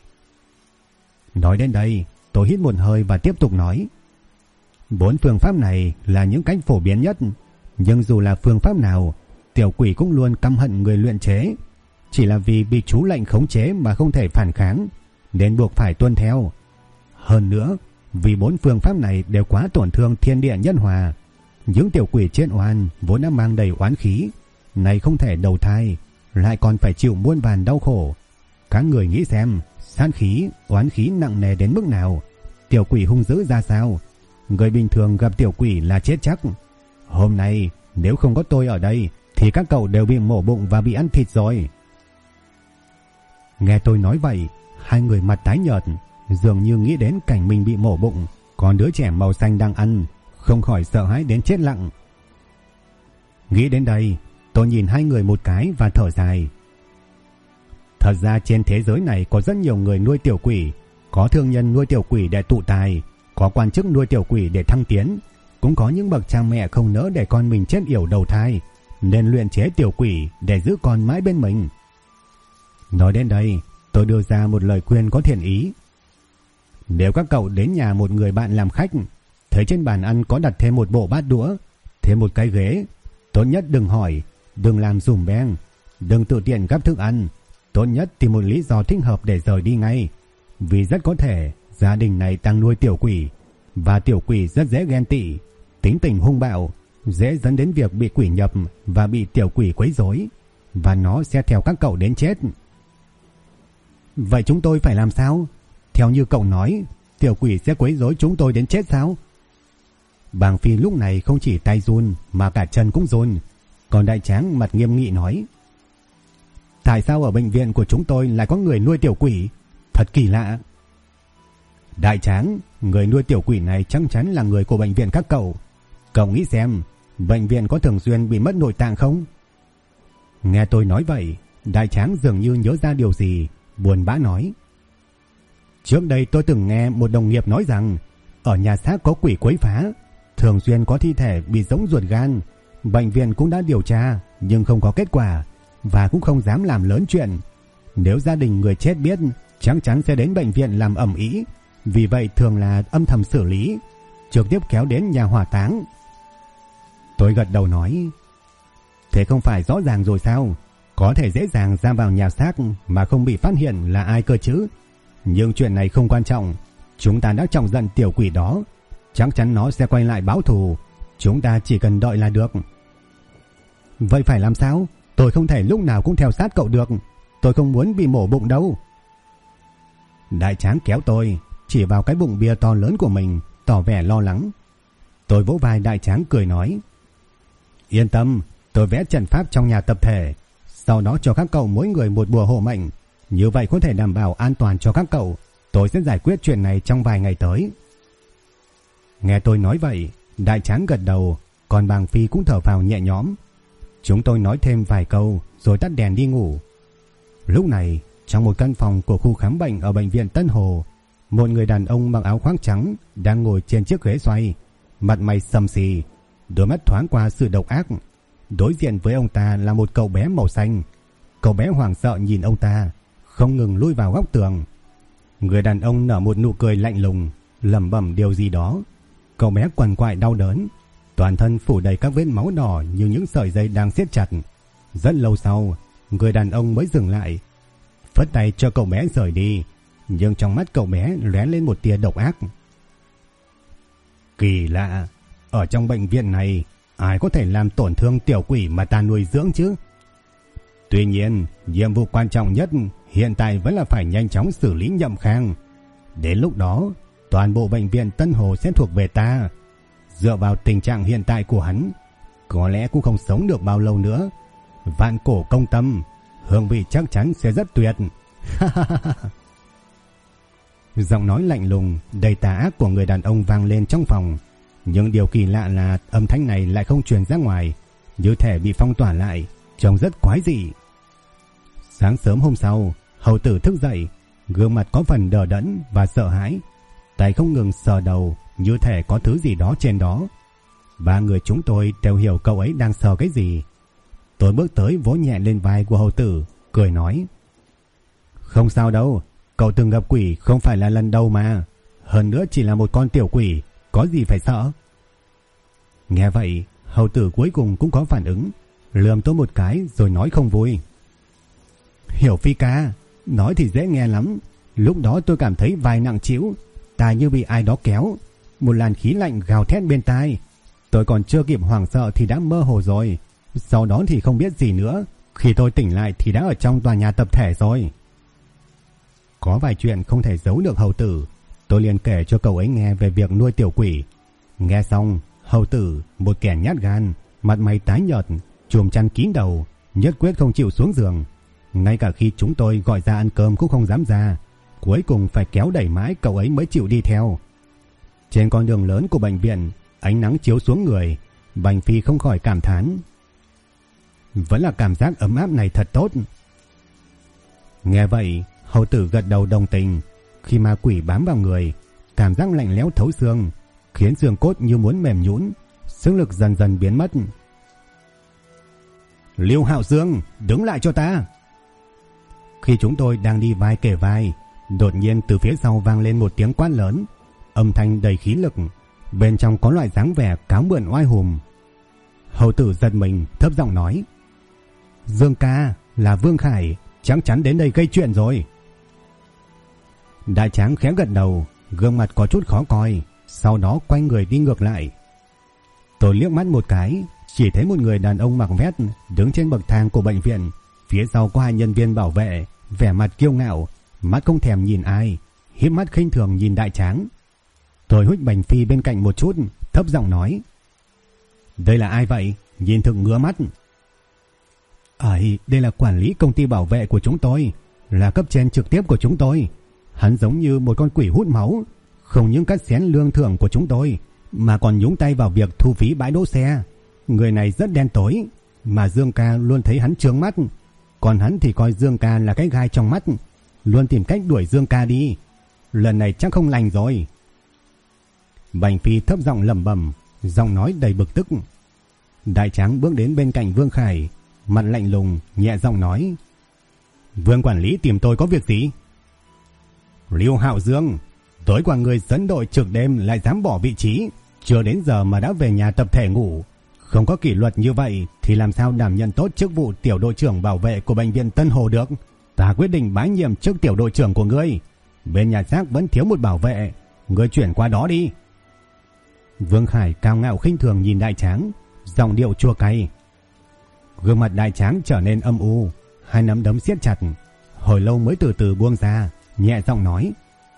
A: Nói đến đây, tôi hít một hơi và tiếp tục nói: 4 phương pháp này là những cách phổ biến nhất, nhưng dù là phương pháp nào, tiểu quỷ cũng luôn căm hận người luyện chế, chỉ là vì bị chú lệnh khống chế mà không thể phản kháng, nên buộc phải tuân theo. Hơn nữa, vì 4 phương pháp này đều quá tổn thương thiên địa nhân hòa, những tiểu quỷ chết oan vốn đã mang đầy oán khí, này không thể đầu thai, lại còn phải chịu muôn vàn đau khổ. Các người nghĩ xem, sát khí, oán khí nặng nề đến mức nào, tiểu quỷ hung dữ ra sao. Người bình thường gặp tiểu quỷ là chết chắc. Hôm nay nếu không có tôi ở đây thì các cậu đều bị mổ bụng và bị ăn thịt rồi. Nghe tôi nói vậy, hai người mặt tái nhợt, dường như nghĩ đến cảnh mình bị mổ bụng, còn đứa trẻ màu xanh đang ăn, không khỏi sợ hãi đến chết lặng. Nghĩ đến đây, tôi nhìn hai người một cái và thở dài. Thật ra trên thế giới này có rất nhiều người nuôi tiểu quỷ, có thương nhân nuôi tiểu quỷ để tụ tài, có quan chức nuôi tiểu quỷ để thăng tiến, cũng có những bậc cha mẹ không nỡ để con mình chết yểu đầu thai, nên luyện chế tiểu quỷ để giữ con mãi bên mình. Nói đến đây, tôi đưa ra một lời khuyên có thiện ý. Nếu các cậu đến nhà một người bạn làm khách, thấy trên bàn ăn có đặt thêm một bộ bát đũa, Thêm một cái ghế. Tốt nhất đừng hỏi, đừng làm dùm beng, đừng tự tiện gắp thức ăn. Tốt nhất tìm một lý do thích hợp để rời đi ngay. Vì rất có thể gia đình này đang nuôi tiểu quỷ, và tiểu quỷ rất dễ ghen tị, tính tình hung bạo, dễ dẫn đến việc bị quỷ nhập và bị tiểu quỷ quấy rối, và nó sẽ theo các cậu đến chết. Vậy chúng tôi phải làm sao? Theo như cậu nói, tiểu quỷ sẽ quấy rối chúng tôi đến chết sao? Bàng Phi lúc này không chỉ tay run mà cả chân cũng run. Còn Đại Tráng mặt nghiêm nghị nói: Tại sao ở bệnh viện của chúng tôi lại có người nuôi tiểu quỷ? Thật kỳ lạ. Đại Tráng, người nuôi tiểu quỷ này chắc chắn là người của bệnh viện các cậu. Cậu nghĩ xem, bệnh viện có thường xuyên bị mất nội tạng không? Nghe tôi nói vậy, Đại Tráng dường như nhớ ra điều gì, buồn bã nói: Trước đây tôi từng nghe một đồng nghiệp nói rằng ở nhà xác có quỷ quấy phá, thường xuyên có thi thể bị rỗng ruột gan. Bệnh viện cũng đã điều tra nhưng không có kết quả, và cũng không dám làm lớn chuyện. Nếu gia đình người chết biết, chắc chắn sẽ đến bệnh viện làm ầm ĩ. Vì vậy thường là âm thầm xử lý, trực tiếp kéo đến nhà hỏa táng. Tôi gật đầu nói: Thế không phải rõ ràng rồi sao? Có thể dễ dàng ra vào nhà xác mà không bị phát hiện là ai cơ chứ. Nhưng chuyện này không quan trọng. Chúng ta đã chọc giận tiểu quỷ đó, chắc chắn nó sẽ quay lại báo thù. Chúng ta chỉ cần đợi là được. Vậy phải làm sao? Tôi không thể lúc nào cũng theo sát cậu được. Tôi không muốn bị mổ bụng đâu. Đại Tráng kéo tôi, chỉ vào cái bụng bia to lớn của mình, tỏ vẻ lo lắng. Tôi vỗ vai Đại Tráng cười nói: Yên tâm, tôi vẽ trận pháp trong nhà tập thể, sau đó cho các cậu mỗi người một bùa hộ mệnh. Như vậy có thể đảm bảo an toàn cho các cậu. Tôi sẽ giải quyết chuyện này trong vài ngày tới. Nghe tôi nói vậy, Đại Tráng gật đầu, còn Bàng Phi cũng thở phào nhẹ nhõm. Chúng tôi nói thêm vài câu rồi tắt đèn đi ngủ. Lúc này, trong một căn phòng của khu khám bệnh ở bệnh viện Tân Hồ, một người đàn ông mặc áo khoác trắng đang ngồi trên chiếc ghế xoay, mặt mày xăm xì, đôi mắt thoáng qua sự độc ác. Đối diện với ông ta là một cậu bé màu xanh. Cậu bé hoảng sợ nhìn ông ta, không ngừng lui vào góc tường. Người đàn ông nở một nụ cười lạnh lùng, lẩm bẩm điều gì đó. Cậu bé quằn quại đau đớn, toàn thân phủ đầy các vết máu đỏ như những sợi dây đang siết chặt. Rất lâu sau, người đàn ông mới dừng lại, phất tay cho cậu bé rời đi, nhưng trong mắt cậu bé lóe lên một tia độc ác. Kỳ lạ, ở trong bệnh viện này, ai có thể làm tổn thương tiểu quỷ mà ta nuôi dưỡng chứ? Tuy nhiên, nhiệm vụ quan trọng nhất hiện tại vẫn là phải nhanh chóng xử lý Nhậm Khang. Đến lúc đó, toàn bộ bệnh viện Tân Hồ sẽ thuộc về ta. Dựa vào tình trạng hiện tại của hắn, có lẽ cũng không sống được bao lâu nữa. Vạn cổ công tâm, hương vị chắc chắn sẽ rất tuyệt. Giọng nói lạnh lùng, đầy tà ác của người đàn ông vang lên trong phòng. Nhưng điều kỳ lạ là âm thanh này lại không truyền ra ngoài, như thể bị phong tỏa lại, trông rất quái dị. Sáng sớm hôm sau, Hầu Tử thức dậy, gương mặt có phần đờ đẫn và sợ hãi, tay không ngừng sờ đầu, như thể có thứ gì đó trên đó. Ba người chúng tôi đều hiểu cậu ấy đang sờ cái gì. Tôi bước tới vỗ nhẹ lên vai của Hầu Tử, cười nói: Không sao đâu, cậu từng gặp quỷ không phải là lần đầu mà. Hơn nữa chỉ là một con tiểu quỷ, có gì phải sợ. Nghe vậy, Hầu Tử cuối cùng cũng có phản ứng, lườm tôi một cái rồi nói không vui: Hiểu Phi ca, nói thì dễ nghe lắm. Lúc đó tôi cảm thấy vai nặng trĩu, tai như bị ai đó kéo, một làn khí lạnh gào thét bên tai. Tôi còn chưa kịp hoảng sợ thì đã mơ hồ rồi. Sau đó thì không biết gì nữa. Khi tôi tỉnh lại thì đã ở trong tòa nhà tập thể rồi. Có vài chuyện không thể giấu được Hầu Tử. Tôi liền kể cho cậu ấy nghe về việc nuôi tiểu quỷ. Nghe xong, Hầu Tử, một kẻ nhát gan, mặt mày tái nhợt, chùm chăn kín đầu, nhất quyết không chịu xuống giường. Ngay cả khi chúng tôi gọi ra ăn cơm cũng không dám ra. Cuối cùng phải kéo đẩy mãi cậu ấy mới chịu đi theo. Trên con đường lớn của bệnh viện, ánh nắng chiếu xuống người, Bành Phi không khỏi cảm thán: Vẫn là cảm giác ấm áp này thật tốt. Nghe vậy, Hầu Tử gật đầu đồng tình. Khi ma quỷ bám vào người, cảm giác lạnh lẽo thấu xương, khiến xương cốt như muốn mềm nhũn, sức lực dần dần biến mất. Liêu Hạo Dương, đứng lại cho ta! Khi chúng tôi đang đi vai kề vai, đột nhiên từ phía sau vang lên một tiếng quát lớn, âm thanh đầy khí lực, bên trong có loại dáng vẻ cáo mượn oai hùng. Hầu tử giật mình thấp giọng nói: Dương ca, là Vương Khải, chắc chắn đến đây gây chuyện rồi. Đại tráng khẽ gật đầu, gương mặt có chút khó coi, sau đó quay người đi ngược lại. Tôi liếc mắt một cái, chỉ thấy một người đàn ông mặc vest đứng trên bậc thang của bệnh viện, phía sau có 2 nhân viên bảo vệ, vẻ mặt kiêu ngạo, mắt không thèm nhìn ai, híp mắt khinh thường nhìn đại tráng. Tôi hút Bành Phi bên cạnh một chút, thấp giọng nói: Đây là ai vậy? Nhìn thực ngứa mắt. Đây là quản lý công ty bảo vệ của chúng tôi, là cấp trên trực tiếp của chúng tôi. Hắn giống như một con quỷ hút máu, không những cắt xén lương thưởng của chúng tôi, mà còn nhúng tay vào việc thu phí bãi đỗ xe. Người này rất đen tối, mà Dương ca luôn thấy hắn chướng mắt, còn hắn thì coi Dương ca là cái gai trong mắt, luôn tìm cách đuổi Dương ca đi. Lần này chắc không lành rồi. Bành Phi thấp giọng lẩm bẩm, giọng nói đầy bực tức. Đại tráng bước đến bên cạnh Vương Khải, mặt lạnh lùng, nhẹ giọng nói: Vương quản lý tìm tôi có việc gì? Lưu Hạo Dương, tối qua người dẫn đội trực đêm lại dám bỏ vị trí, chưa đến giờ mà đã về nhà tập thể ngủ. Không có kỷ luật như vậy thì làm sao đảm nhận tốt chức vụ tiểu đội trưởng bảo vệ của bệnh viện Tân Hồ được. Ta quyết định bãi nhiệm chức tiểu đội trưởng của ngươi. Bên nhà xác vẫn thiếu một bảo vệ, ngươi chuyển qua đó đi. Vương Khải cao ngạo khinh thường nhìn đại tráng, giọng điệu chua cay. Gương mặt đại tráng trở nên âm u, 2 nắm đấm siết chặt, hồi lâu mới từ từ buông ra, nhẹ giọng nói: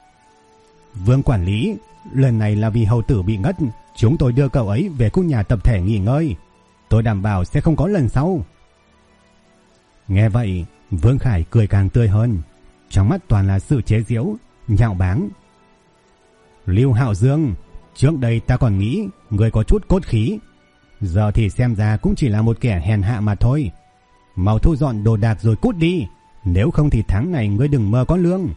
A: Vương quản lý, lần này là vì hầu tử bị ngất, chúng tôi đưa cậu ấy về khu nhà tập thể nghỉ ngơi. Tôi đảm bảo sẽ không có lần sau. Nghe vậy, Vương Khải cười càng tươi hơn, trong mắt toàn là sự chế giễu, nhạo báng. Lưu Hạo Dương, trước đây ta còn nghĩ người có chút cốt khí, giờ thì xem ra cũng chỉ là một kẻ hèn hạ mà thôi. Mau thu dọn đồ đạc rồi cút đi, nếu không thì tháng này ngươi đừng mơ có lương.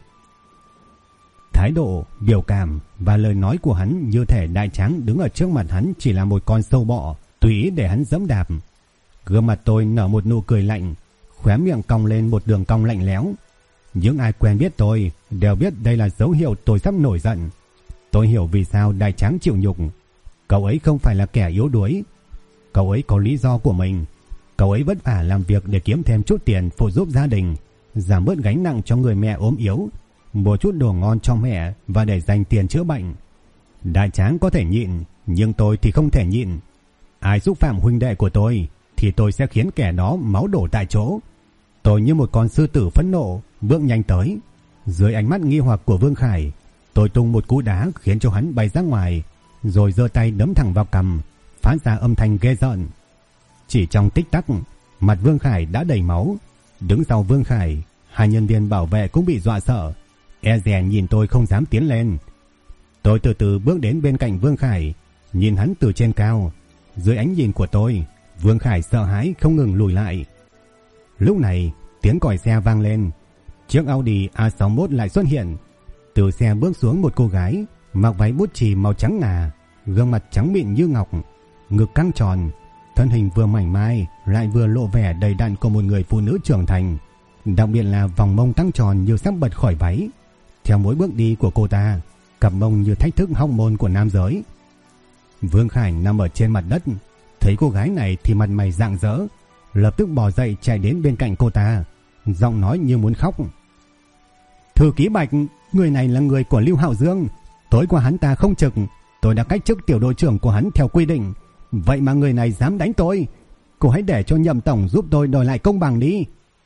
A: Thái độ, biểu cảm và lời nói của hắn như thể đại tráng đứng ở trước mặt hắn chỉ là một con sâu bọ, tùy ý để hắn giẫm đạp. Gương mặt tôi nở một nụ cười lạnh, khóe miệng cong lên một đường cong lạnh lẽo. Những ai quen biết tôi đều biết đây là dấu hiệu tôi sắp nổi giận. Tôi hiểu vì sao đại tráng chịu nhục. Cậu ấy không phải là kẻ yếu đuối, cậu ấy có lý do của mình. Cậu ấy vất vả làm việc để kiếm thêm chút tiền phụ giúp gia đình, giảm bớt gánh nặng cho người mẹ ốm yếu, một chút đồ ngon cho mẹ và để dành tiền chữa bệnh. Đại tráng có thể nhịn, nhưng tôi thì không thể nhịn. Ai xúc phạm huynh đệ của tôi thì tôi sẽ khiến kẻ đó máu đổ tại chỗ. Tôi như một con sư tử phẫn nộ bước nhanh tới. Dưới ánh mắt nghi hoặc của Vương Khải, tôi tung một cú đá khiến cho hắn bay ra ngoài, rồi giơ tay đấm thẳng vào cằm, phát ra âm thanh ghê rợn. Chỉ trong tích tắc, mặt Vương Khải đã đầy máu. Đứng sau Vương Khải, 2 nhân viên bảo vệ cũng bị dọa sợ, e dè nhìn tôi không dám tiến lên. Tôi từ từ bước đến bên cạnh Vương Khải, nhìn hắn từ trên cao. Dưới ánh nhìn của tôi, Vương Khải sợ hãi không ngừng lùi lại. Lúc này, tiếng còi xe vang lên. Chiếc Audi A61 lại xuất hiện. Từ xe bước xuống một cô gái mặc váy bút chì màu trắng ngà, gương mặt trắng mịn như ngọc, ngực căng tròn, thân hình vừa mảnh mai lại vừa lộ vẻ đầy đặn của một người phụ nữ trưởng thành, đặc biệt là vòng mông căng tròn như sắp bật khỏi váy. Theo mỗi bước đi của cô ta, cặp mông như thách thức hormone của nam giới. Vương Khải nằm ở trên mặt đất, thấy cô gái này thì mặt mày rạng rỡ, lập tức bò dậy chạy đến bên cạnh cô ta, giọng nói như muốn khóc. Thư ký Bạch, người này là người của Lưu Hạo Dương. Tối qua hắn ta không trực, tôi đã cách chức tiểu đội trưởng của hắn theo quy định. Vậy mà người này dám đánh tôi. Cô hãy để cho Nhậm tổng giúp tôi đòi lại công bằng đi.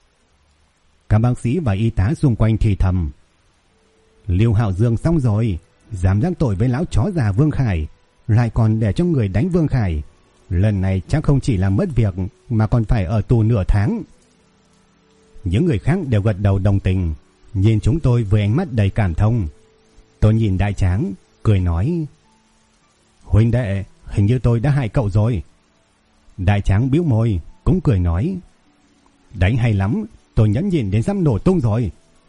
A: Các bác sĩ và y tá xung quanh thì thầm. Lưu Hạo Dương xong rồi, dám đắc tội với lão chó già Vương Khải, lại còn để cho người đánh Vương Khải. Lần này chắc không chỉ là mất việc mà còn phải ở tù nửa tháng. Những người khác đều gật đầu đồng tình, nhìn chúng tôi với ánh mắt đầy cảm thông. Tôi nhìn đại tráng, cười nói: Huynh đệ, hình như tôi đã hại cậu rồi. Đại tráng bĩu môi, cũng cười nói: Đánh hay lắm, tôi nhẫn nhịn đến sắp nổ tung rồi.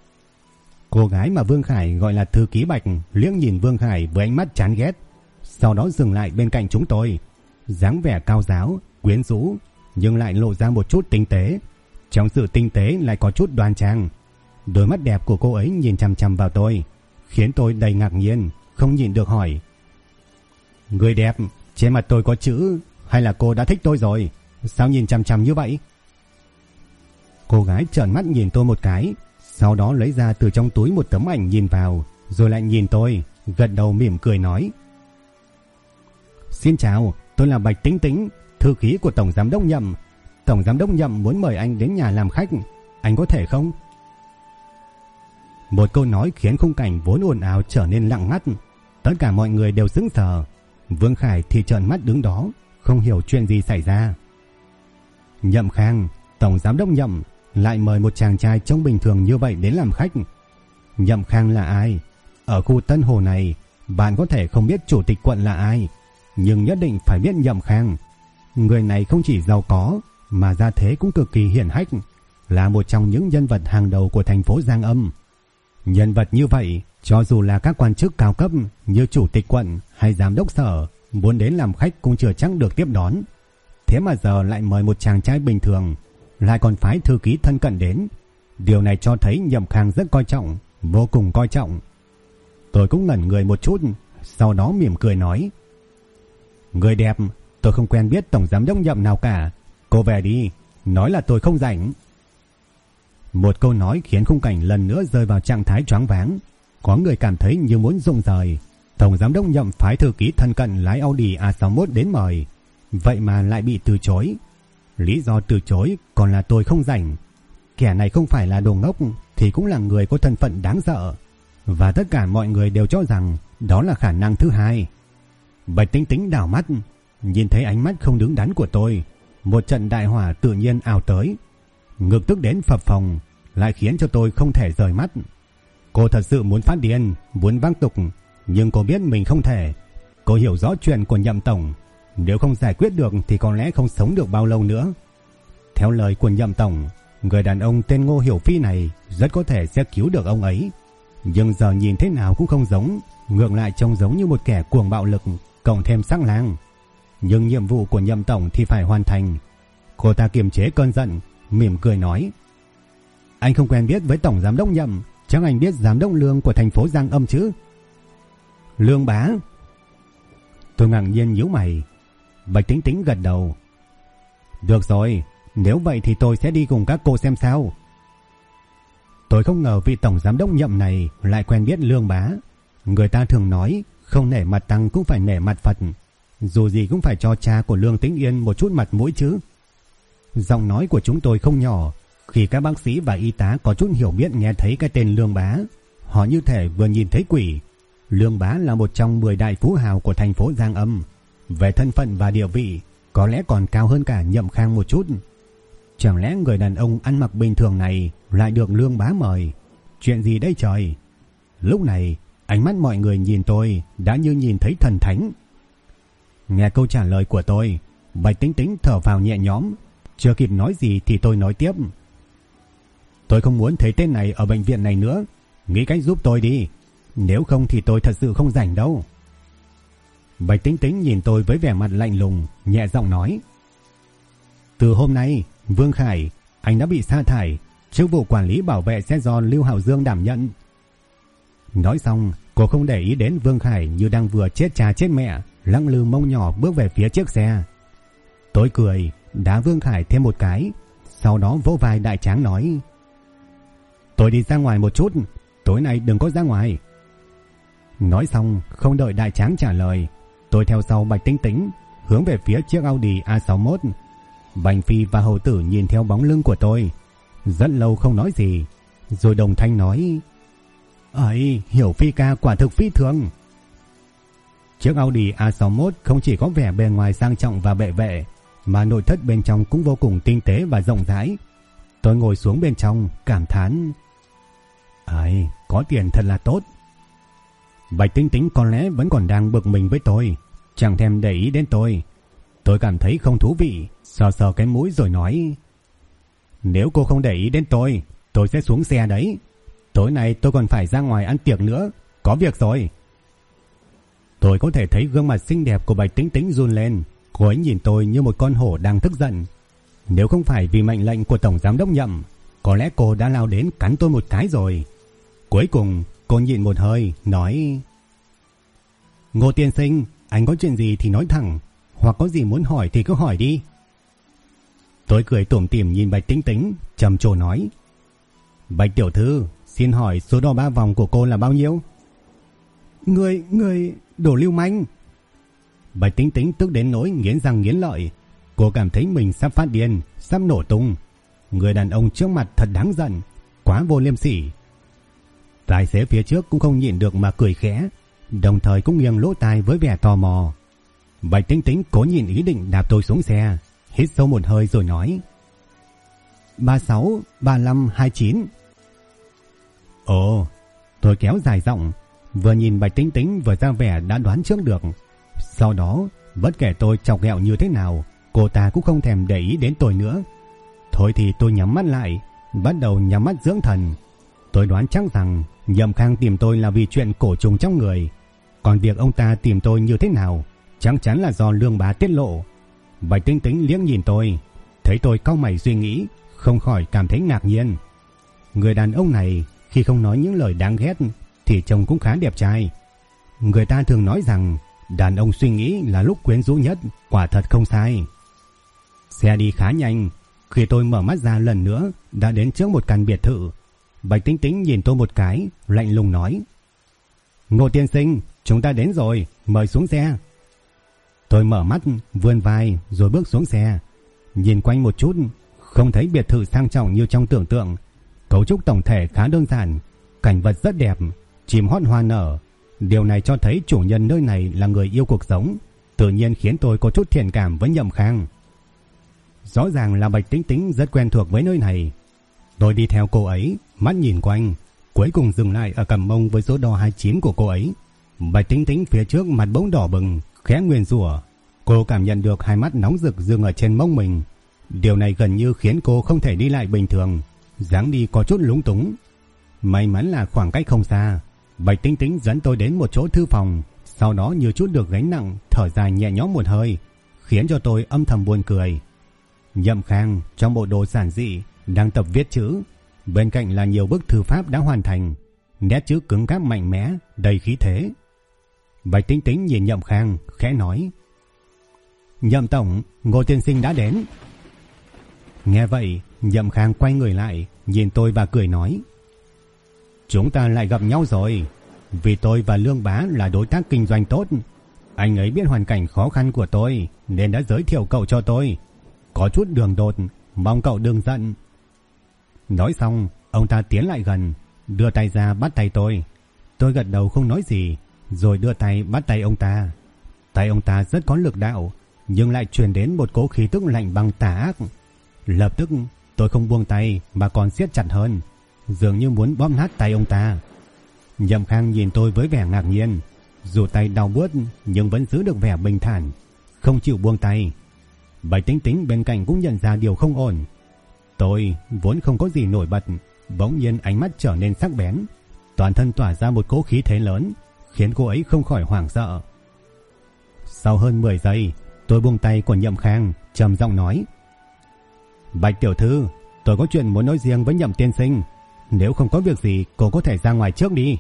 A: Cô gái mà Vương Khải gọi là thư ký Bạch liếc nhìn Vương Khải với ánh mắt chán ghét, sau đó dừng lại bên cạnh chúng tôi, dáng vẻ cao giáo, quyến rũ, nhưng lại lộ ra một chút tinh tế. Trong sự tinh tế lại có chút đoan trang. Đôi mắt đẹp của cô ấy nhìn chằm chằm vào tôi, khiến tôi đầy ngạc nhiên, không nhịn được hỏi: Người đẹp, trên mặt tôi có chữ Hay là cô đã thích tôi rồi? Sao nhìn chằm chằm như vậy? Cô gái trợn mắt nhìn tôi một cái, sau đó lấy ra từ trong túi một tấm ảnh nhìn vào, rồi lại nhìn tôi, gật đầu mỉm cười nói: Xin chào, tôi là Bạch Tĩnh Tĩnh, thư ký của Tổng Giám đốc Nhậm. Tổng Giám đốc Nhậm muốn mời anh đến nhà làm khách, anh có thể không? Một câu nói khiến khung cảnh vốn ồn ào trở nên lặng ngắt. Tất cả mọi người đều sững sờ. Vương Khải thì trợn mắt đứng đó, không hiểu chuyện gì xảy ra. Nhậm Khang, Tổng Giám đốc Nhậm lại mời một chàng trai trông bình thường như vậy đến làm khách. Nhậm Khang là ai? Ở khu Tân Hồ này, bạn có thể không biết chủ tịch quận là ai, nhưng nhất định phải biết Nhậm Khang. Người này không chỉ giàu có mà gia thế cũng cực kỳ hiển hách, là một trong những nhân vật hàng đầu của thành phố Giang Âm. Nhân vật như vậy, cho dù là các quan chức cao cấp như chủ tịch quận hay giám đốc sở muốn đến làm khách cũng chưa chắc được tiếp đón. Thế mà giờ lại mời một chàng trai bình thường, lại còn phái thư ký thân cận đến. Điều này cho thấy Nhậm Khang rất coi trọng, vô cùng coi trọng. Tôi cũng ngẩn người một chút, sau đó mỉm cười nói: Người đẹp, tôi không quen biết Tổng Giám đốc Nhậm nào cả. Cô về đi, nói là tôi không rảnh. Một câu nói khiến khung cảnh lần nữa rơi vào trạng thái choáng váng. Có người cảm thấy như muốn rụng rời. Tổng Giám đốc Nhậm phái thư ký thân cận lái Audi A61 đến mời, vậy mà lại bị từ chối. Lý do từ chối còn là tôi không rảnh. Kẻ này không phải là đồ ngốc thì cũng là người có thân phận đáng sợ, và tất cả mọi người đều cho rằng đó là khả năng thứ hai. Bạch Tĩnh Tĩnh đảo mắt, nhìn thấy ánh mắt không đứng đắn của tôi, một trận đại hỏa tự nhiên ào tới. Ngực tức đến phập phồng, lại khiến cho tôi không thể rời mắt. Cô thật sự muốn phát điên, muốn văng tục, nhưng cô biết mình không thể. Cô hiểu rõ chuyện của Nhậm tổng, nếu không giải quyết được thì có lẽ không sống được bao lâu nữa. Theo lời của Nhậm tổng, người đàn ông tên Ngô Hiểu Phi này rất có thể sẽ cứu được ông ấy, nhưng giờ nhìn thế nào cũng không giống, ngược lại trông giống như một kẻ cuồng bạo lực cộng thêm sắc lang. Nhưng nhiệm vụ của Nhậm tổng thì phải hoàn thành. Cô ta kiềm chế cơn giận, mỉm cười nói: Anh không quen biết với Tổng Giám đốc Nhậm, chắc anh biết Giám đốc Lương của thành phố Giang Âm chứ? Lương bá? Tôi ngạc nhiên nhíu mày. Bạch Tĩnh Tĩnh gật đầu. Được rồi, nếu vậy thì tôi sẽ đi cùng các cô xem sao. Tôi không ngờ vị Tổng Giám đốc Nhậm này lại quen biết Lương bá. Người ta thường nói không nể mặt Tăng cũng phải nể mặt Phật, dù gì cũng phải cho cha của Lương Tĩnh Yên một chút mặt mũi chứ. Giọng nói của chúng tôi không nhỏ. Khi các bác sĩ và y tá có chút hiểu biết nghe thấy cái tên Lương bá, họ như thể vừa nhìn thấy quỷ. Lương bá là một trong 10 đại phú hào của thành phố Giang Âm. Về thân phận và địa vị có lẽ còn cao hơn cả Nhậm Khang một chút. Chẳng lẽ người đàn ông ăn mặc bình thường này lại được Lương bá mời? Chuyện gì đây trời? Lúc này ánh mắt mọi người nhìn tôi đã như nhìn thấy thần thánh. Nghe câu trả lời của tôi, Bạch Tĩnh Tĩnh thở phào nhẹ nhõm. Chưa kịp nói gì thì tôi nói tiếp: Tôi không muốn thấy tên này ở bệnh viện này nữa, nghĩ cách giúp tôi đi, nếu không thì tôi thật sự không rảnh đâu. Bạch Tĩnh Tĩnh nhìn tôi với vẻ mặt lạnh lùng, nhẹ giọng nói: Từ hôm nay, Vương Khải, anh đã bị sa thải, chức vụ quản lý bảo vệ sẽ do Lưu Hạo Dương đảm nhận. Nói xong, cô không để ý đến Vương Khải như đang vừa chết cha chết mẹ, lăng lư mông nhỏ bước về phía chiếc xe. Tôi cười, đá Vương Khải thêm một cái, sau đó vỗ vai Đại Tráng nói: Tôi đi ra ngoài một chút, tối nay đừng có ra ngoài. Nói xong, không đợi Đại Tráng trả lời, tôi theo sau Bạch Tĩnh Tĩnh hướng về phía chiếc Audi A61. Bành Phi và Hầu Tử nhìn theo bóng lưng của tôi, rất lâu không nói gì, rồi đồng thanh nói: Ấy, Hiểu Phi ca quả thực phi thường. Chiếc Audi A61 không chỉ có vẻ bề ngoài sang trọng và bệ vệ, mà nội thất bên trong cũng vô cùng tinh tế và rộng rãi. Tôi ngồi xuống bên trong, cảm thán: Ấy, có tiền thật là tốt. Bạch Tĩnh Tĩnh có lẽ vẫn còn đang bực mình với tôi, chẳng thèm để ý đến tôi. Tôi cảm thấy không thú vị, sờ sờ cái mũi rồi nói: Nếu cô không để ý đến tôi sẽ xuống xe đấy. Tối nay tôi còn phải ra ngoài ăn tiệc nữa, có việc rồi. Tôi có thể thấy gương mặt xinh đẹp của Bạch Tĩnh Tĩnh run lên. Cô ấy nhìn tôi như một con hổ đang tức giận. Nếu không phải vì mệnh lệnh của Tổng Giám đốc Nhậm, có lẽ cô đã lao đến cắn tôi một cái rồi. Cuối cùng cô nhịn một hơi nói: Ngô tiên sinh, anh có chuyện gì thì nói thẳng, hoặc có gì muốn hỏi thì cứ hỏi đi. Tôi cười tủm tỉm nhìn Bạch Tĩnh Tĩnh, trầm trồ nói: Bạch tiểu thư, xin hỏi số đo 3 vòng của cô là bao nhiêu? Người đồ lưu manh. Bạch Tĩnh Tĩnh tức đến nỗi nghiến răng nghiến lợi. Cô cảm thấy mình sắp phát điên, sắp nổ tung. Người đàn ông trước mặt thật đáng giận, quá vô liêm sỉ. Tài xế phía trước cũng không nhịn được mà cười khẽ, đồng thời cũng nghiêng lỗ tai với vẻ tò mò. Bạch Tĩnh Tĩnh cố nhìn ý định đạp tôi xuống xe, hít sâu một hơi rồi nói: 36, 35, 29. Ồ, tôi kéo dài giọng, vừa nhìn Bạch Tĩnh Tĩnh vừa ra vẻ đã đoán trước được. Sau đó, bất kể tôi chọc ghẹo như thế nào, cô ta cũng không thèm để ý đến tôi nữa. Thôi thì tôi nhắm mắt lại, bắt đầu nhắm mắt dưỡng thần. Tôi đoán chắc rằng Nhậm Khang tìm tôi là vì chuyện cổ trùng trong người, còn việc ông ta tìm tôi như thế nào chắc chắn là do Lương Bá tiết lộ. Bạch Tĩnh Tĩnh liếc nhìn tôi, thấy tôi cau mày suy nghĩ, không khỏi cảm thấy ngạc nhiên. Người đàn ông này khi không nói những lời đáng ghét thì trông cũng khá đẹp trai. Người ta thường nói rằng đàn ông suy nghĩ là lúc quyến rũ nhất, quả thật không sai. Xe đi khá nhanh, khi tôi mở mắt ra lần nữa đã đến trước một căn biệt thự. Bạch Tĩnh Tĩnh nhìn tôi một cái, lạnh lùng nói: Ngô tiên sinh, chúng ta đến rồi, mời xuống xe. Tôi mở mắt, vươn vai rồi bước xuống xe. Nhìn quanh một chút, không thấy biệt thự sang trọng như trong tưởng tượng. Cấu trúc tổng thể khá đơn giản, cảnh vật rất đẹp, chim hót hoa nở. Điều này cho thấy chủ nhân nơi này là người yêu cuộc sống, tự nhiên khiến tôi có chút thiện cảm với Nhậm Khang. Rõ ràng là Bạch Tĩnh Tĩnh rất quen thuộc với nơi này. Tôi đi theo cô ấy, mắt nhìn quanh, cuối cùng dừng lại ở cằm mông với số đo 29 của cô ấy. Bạch Tĩnh Tĩnh phía trước mặt bỗng đỏ bừng, khẽ nguyền rủa. Cô cảm nhận được hai mắt nóng rực dừng ở trên mông mình. Điều này gần như khiến cô không thể đi lại bình thường, dáng đi có chút lúng túng. May mắn là khoảng cách không xa, Bạch Tĩnh Tĩnh dẫn tôi đến một chỗ thư phòng, sau đó như chút được gánh nặng, thở dài nhẹ nhõm một hơi, khiến cho tôi âm thầm buồn cười. Nhậm Khang trong bộ đồ giản dị đang tập viết chữ, bên cạnh là nhiều bức thư pháp đã hoàn thành, nét chữ cứng cáp mạnh mẽ, đầy khí thế. Bạch Tĩnh Tĩnh nhìn Nhậm Khang, khẽ nói: Nhậm tổng, Ngô tiên sinh đã đến. Nghe vậy, Nhậm Khang quay người lại, nhìn tôi và cười nói: Chúng ta lại gặp nhau rồi. Vì tôi và Lương Bá là đối tác kinh doanh tốt, anh ấy biết hoàn cảnh khó khăn của tôi nên đã giới thiệu cậu cho tôi. Có chút đường đột, mong cậu đừng giận. Nói xong, ông ta tiến lại gần, đưa tay ra bắt tay tôi. Tôi gật đầu không nói gì, rồi đưa tay bắt tay ông ta. Tay ông ta rất có lực đạo, nhưng lại truyền đến một cỗ khí tức lạnh băng tà ác. Lập tức tôi không buông tay mà còn siết chặt hơn, dường như muốn bóp nát tay ông ta. Nhậm Khang nhìn tôi với vẻ ngạc nhiên, dù tay đau buốt nhưng vẫn giữ được vẻ bình thản, không chịu buông tay. Bạch Tĩnh Tĩnh bên cạnh cũng nhận ra điều không ổn. Tôi vốn không có gì nổi bật, bỗng nhiên ánh mắt trở nên sắc bén, toàn thân tỏa ra một cỗ khí thế lớn, khiến cô ấy không khỏi hoảng sợ. Sau hơn 10 giây, tôi buông tay của Nhậm Khang, trầm giọng nói: Bạch tiểu thư, tôi có chuyện muốn nói riêng với Nhậm tiên sinh. Nếu không có việc gì, cô có thể ra ngoài trước đi.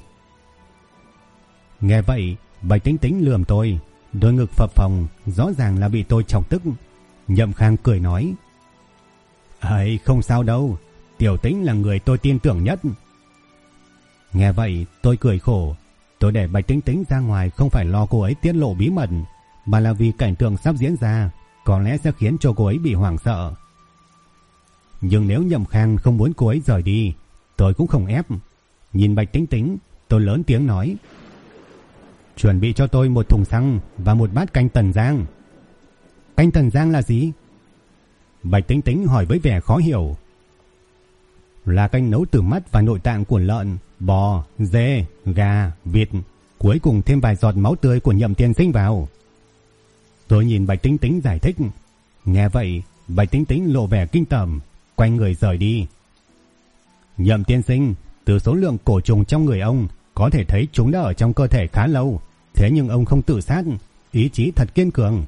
A: Nghe vậy, Bạch Tĩnh Tĩnh lườm tôi, đôi ngực phập phồng, rõ ràng là bị tôi chọc tức. Nhậm Khang cười nói: ấy không sao đâu, tiểu Tĩnh là người tôi tin tưởng nhất. Nghe vậy, tôi cười khổ. Tôi để Bạch Tĩnh Tĩnh ra ngoài không phải lo cô ấy tiết lộ bí mật, mà là vì cảnh tượng sắp diễn ra có lẽ sẽ khiến cho cô ấy bị hoảng sợ. Nhưng nếu Nhậm Khang không muốn cô ấy rời đi, tôi cũng không ép. Nhìn Bạch Tĩnh Tĩnh, tôi lớn tiếng nói: chuẩn bị cho tôi một thùng xăng và một bát canh Tần Giang. Canh Tần Giang là gì? Bạch Tĩnh Tĩnh hỏi với vẻ khó hiểu. Là canh nấu từ mắt và nội tạng của lợn, bò, dê, gà, vịt, cuối cùng thêm vài giọt máu tươi của Nhậm tiên sinh vào. Tôi nhìn Bạch Tĩnh Tĩnh giải thích. Nghe vậy, Bạch Tĩnh Tĩnh lộ vẻ kinh tởm, quay người rời đi. Nhậm tiên sinh, từ số lượng cổ trùng trong người ông có thể thấy chúng đã ở trong cơ thể khá lâu, thế nhưng ông không tự sát, ý chí thật kiên cường.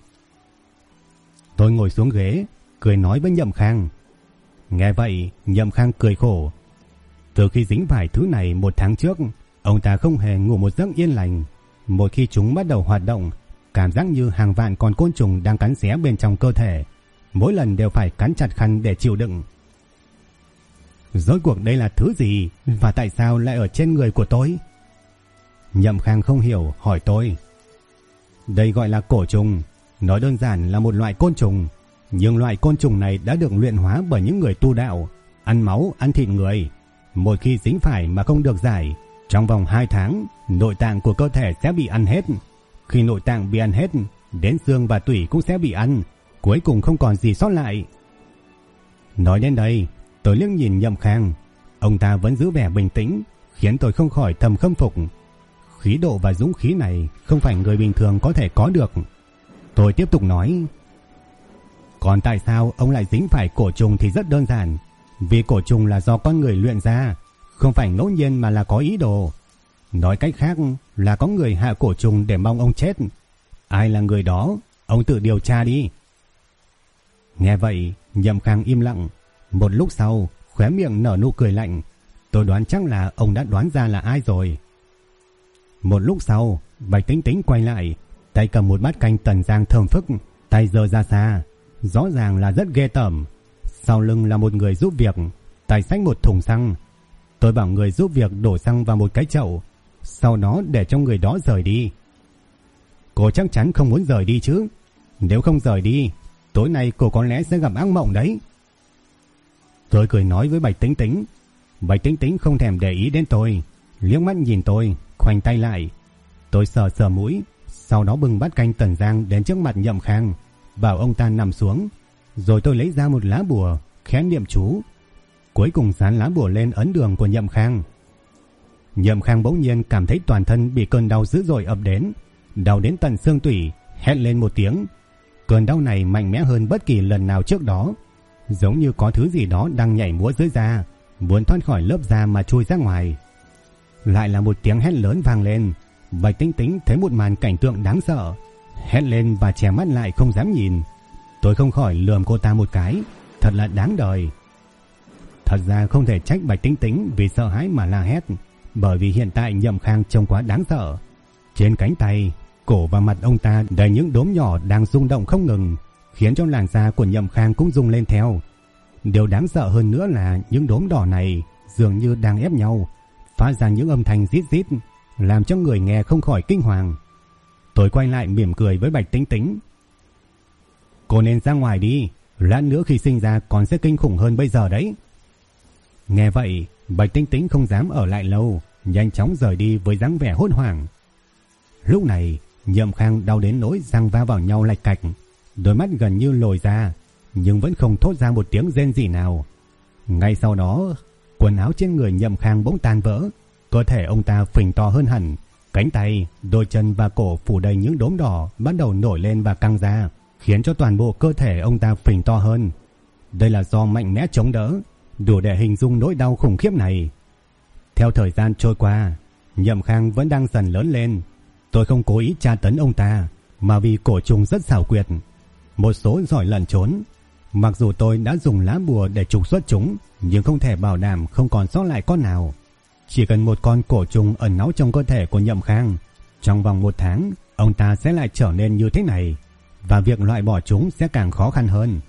A: Tôi ngồi xuống ghế, cười nói với Nhậm Khang. Nghe vậy, Nhậm Khang cười khổ. Từ khi dính phải thứ này 1 tháng trước, ông ta không hề ngủ một giấc yên lành. Một khi chúng bắt đầu hoạt động, cảm giác như hàng vạn con côn trùng đang cắn xé bên trong cơ thể, mỗi lần đều phải cắn chặt khăn để chịu đựng. Rốt cuộc đây là thứ gì và tại sao lại ở trên người của tôi? Nhậm Khang không hiểu hỏi tôi. Đây gọi là cổ trùng, nói đơn giản là một loại côn trùng, nhưng loại côn trùng này đã được luyện hóa bởi những người tu đạo, ăn máu, ăn thịt người. Một khi dính phải mà không được giải, trong vòng 2 tháng, nội tạng của cơ thể sẽ bị ăn hết. Khi nội tạng bị ăn hết, đến xương và tủy cũng sẽ bị ăn, cuối cùng không còn gì sót lại. Nói đến đây, tôi liếc nhìn Nhậm Khang, ông ta vẫn giữ vẻ bình tĩnh, khiến tôi không khỏi thầm khâm phục. Khí độ và dũng khí này không phải người bình thường có thể có được. Tôi tiếp tục nói. Còn tại sao ông lại dính phải cổ trùng thì rất đơn giản. Vì cổ trùng là do con người luyện ra, không phải ngẫu nhiên mà là có ý đồ. Nói cách khác là có người hạ cổ trùng để mong ông chết. Ai là người đó, ông tự điều tra đi. Nghe vậy, Nhậm Khang im lặng. Một lúc sau, khóe miệng nở nụ cười lạnh. Tôi đoán chắc là ông đã đoán ra là ai rồi. Một lúc sau, Bạch Tĩnh Tĩnh quay lại, tay cầm một bát canh tần giang thơm phức, tay giơ ra xa, rõ ràng là rất ghê tởm. Sau lưng là một người giúp việc, tay xách một thùng xăng. Tôi bảo người giúp việc đổ xăng vào một cái chậu, sau đó để cho người đó rời đi. Cô chắc chắn không muốn rời đi chứ? Nếu không rời đi, tối nay cô có lẽ sẽ gặp ác mộng đấy. Tôi cười nói với Bạch Tĩnh Tĩnh. Bạch Tĩnh Tĩnh không thèm để ý đến tôi, liếc mắt nhìn tôi, khoanh tay lại. Tôi sờ sờ mũi, sau đó bưng bát canh tần giang đến trước mặt Nhậm Khang, bảo ông ta nằm xuống. Rồi tôi lấy ra một lá bùa, khẽ niệm chú, cuối cùng dán lá bùa lên ấn đường của Nhậm Khang. Nhậm Khang bỗng nhiên cảm thấy toàn thân bị cơn đau dữ dội ập đến, đau đến tận xương tủy, hét lên một tiếng. Cơn đau này mạnh mẽ hơn bất kỳ lần nào trước đó, giống như có thứ gì đó đang nhảy múa dưới da, muốn thoát khỏi lớp da mà chui ra ngoài. Lại là một tiếng hét lớn vang lên. Bạch Tĩnh Tĩnh thấy một màn cảnh tượng đáng sợ, hét lên và che mắt lại không dám nhìn. Tôi không khỏi lườm cô ta một cái, thật là đáng đời. Thật ra không thể trách Bạch Tĩnh Tĩnh vì sợ hãi mà la hét, bởi vì hiện tại Nhậm Khang trông quá đáng sợ. Trên cánh tay, cổ và mặt ông ta đầy những đốm nhỏ đang rung động không ngừng, khiến cho làn da của Nhậm Khang cũng rung lên theo. Điều đáng sợ hơn nữa là những đốm đỏ này dường như đang ép nhau, phát ra những âm thanh rít rít, làm cho người nghe không khỏi kinh hoàng. Tôi quay lại mỉm cười với Bạch Tĩnh Tĩnh. Cô nên ra ngoài đi, lát nữa khi sinh ra còn sẽ kinh khủng hơn bây giờ đấy. Nghe vậy, Bạch Tĩnh Tĩnh không dám ở lại lâu, nhanh chóng rời đi với dáng vẻ hốt hoảng. Lúc này, Nhậm Khang đau đến nỗi răng va vào nhau lạch cạch, đôi mắt gần như lồi ra, nhưng vẫn không thốt ra một tiếng rên rỉ nào. Ngay sau đó, quần áo trên người Nhậm Khang bỗng tan vỡ, cơ thể ông ta phình to hơn hẳn, cánh tay, đôi chân và cổ phủ đầy những đốm đỏ bắt đầu nổi lên và căng ra, khiến cho toàn bộ cơ thể ông ta phình to hơn. Đây là do mạnh mẽ chống đỡ, đủ để hình dung nỗi đau khủng khiếp này. Theo thời gian trôi qua, Nhậm Khang vẫn đang dần lớn lên. Tôi không cố ý tra tấn ông ta, mà vì cổ trùng rất xảo quyệt, một số giỏi lẩn trốn. Mặc dù tôi đã dùng lá bùa để trục xuất chúng, nhưng không thể bảo đảm không còn sót lại con nào. Chỉ cần một con cổ trùng ẩn náu trong cơ thể của Nhậm Khang, trong vòng 1 tháng, ông ta sẽ lại trở nên như thế này, và việc loại bỏ chúng sẽ càng khó khăn hơn.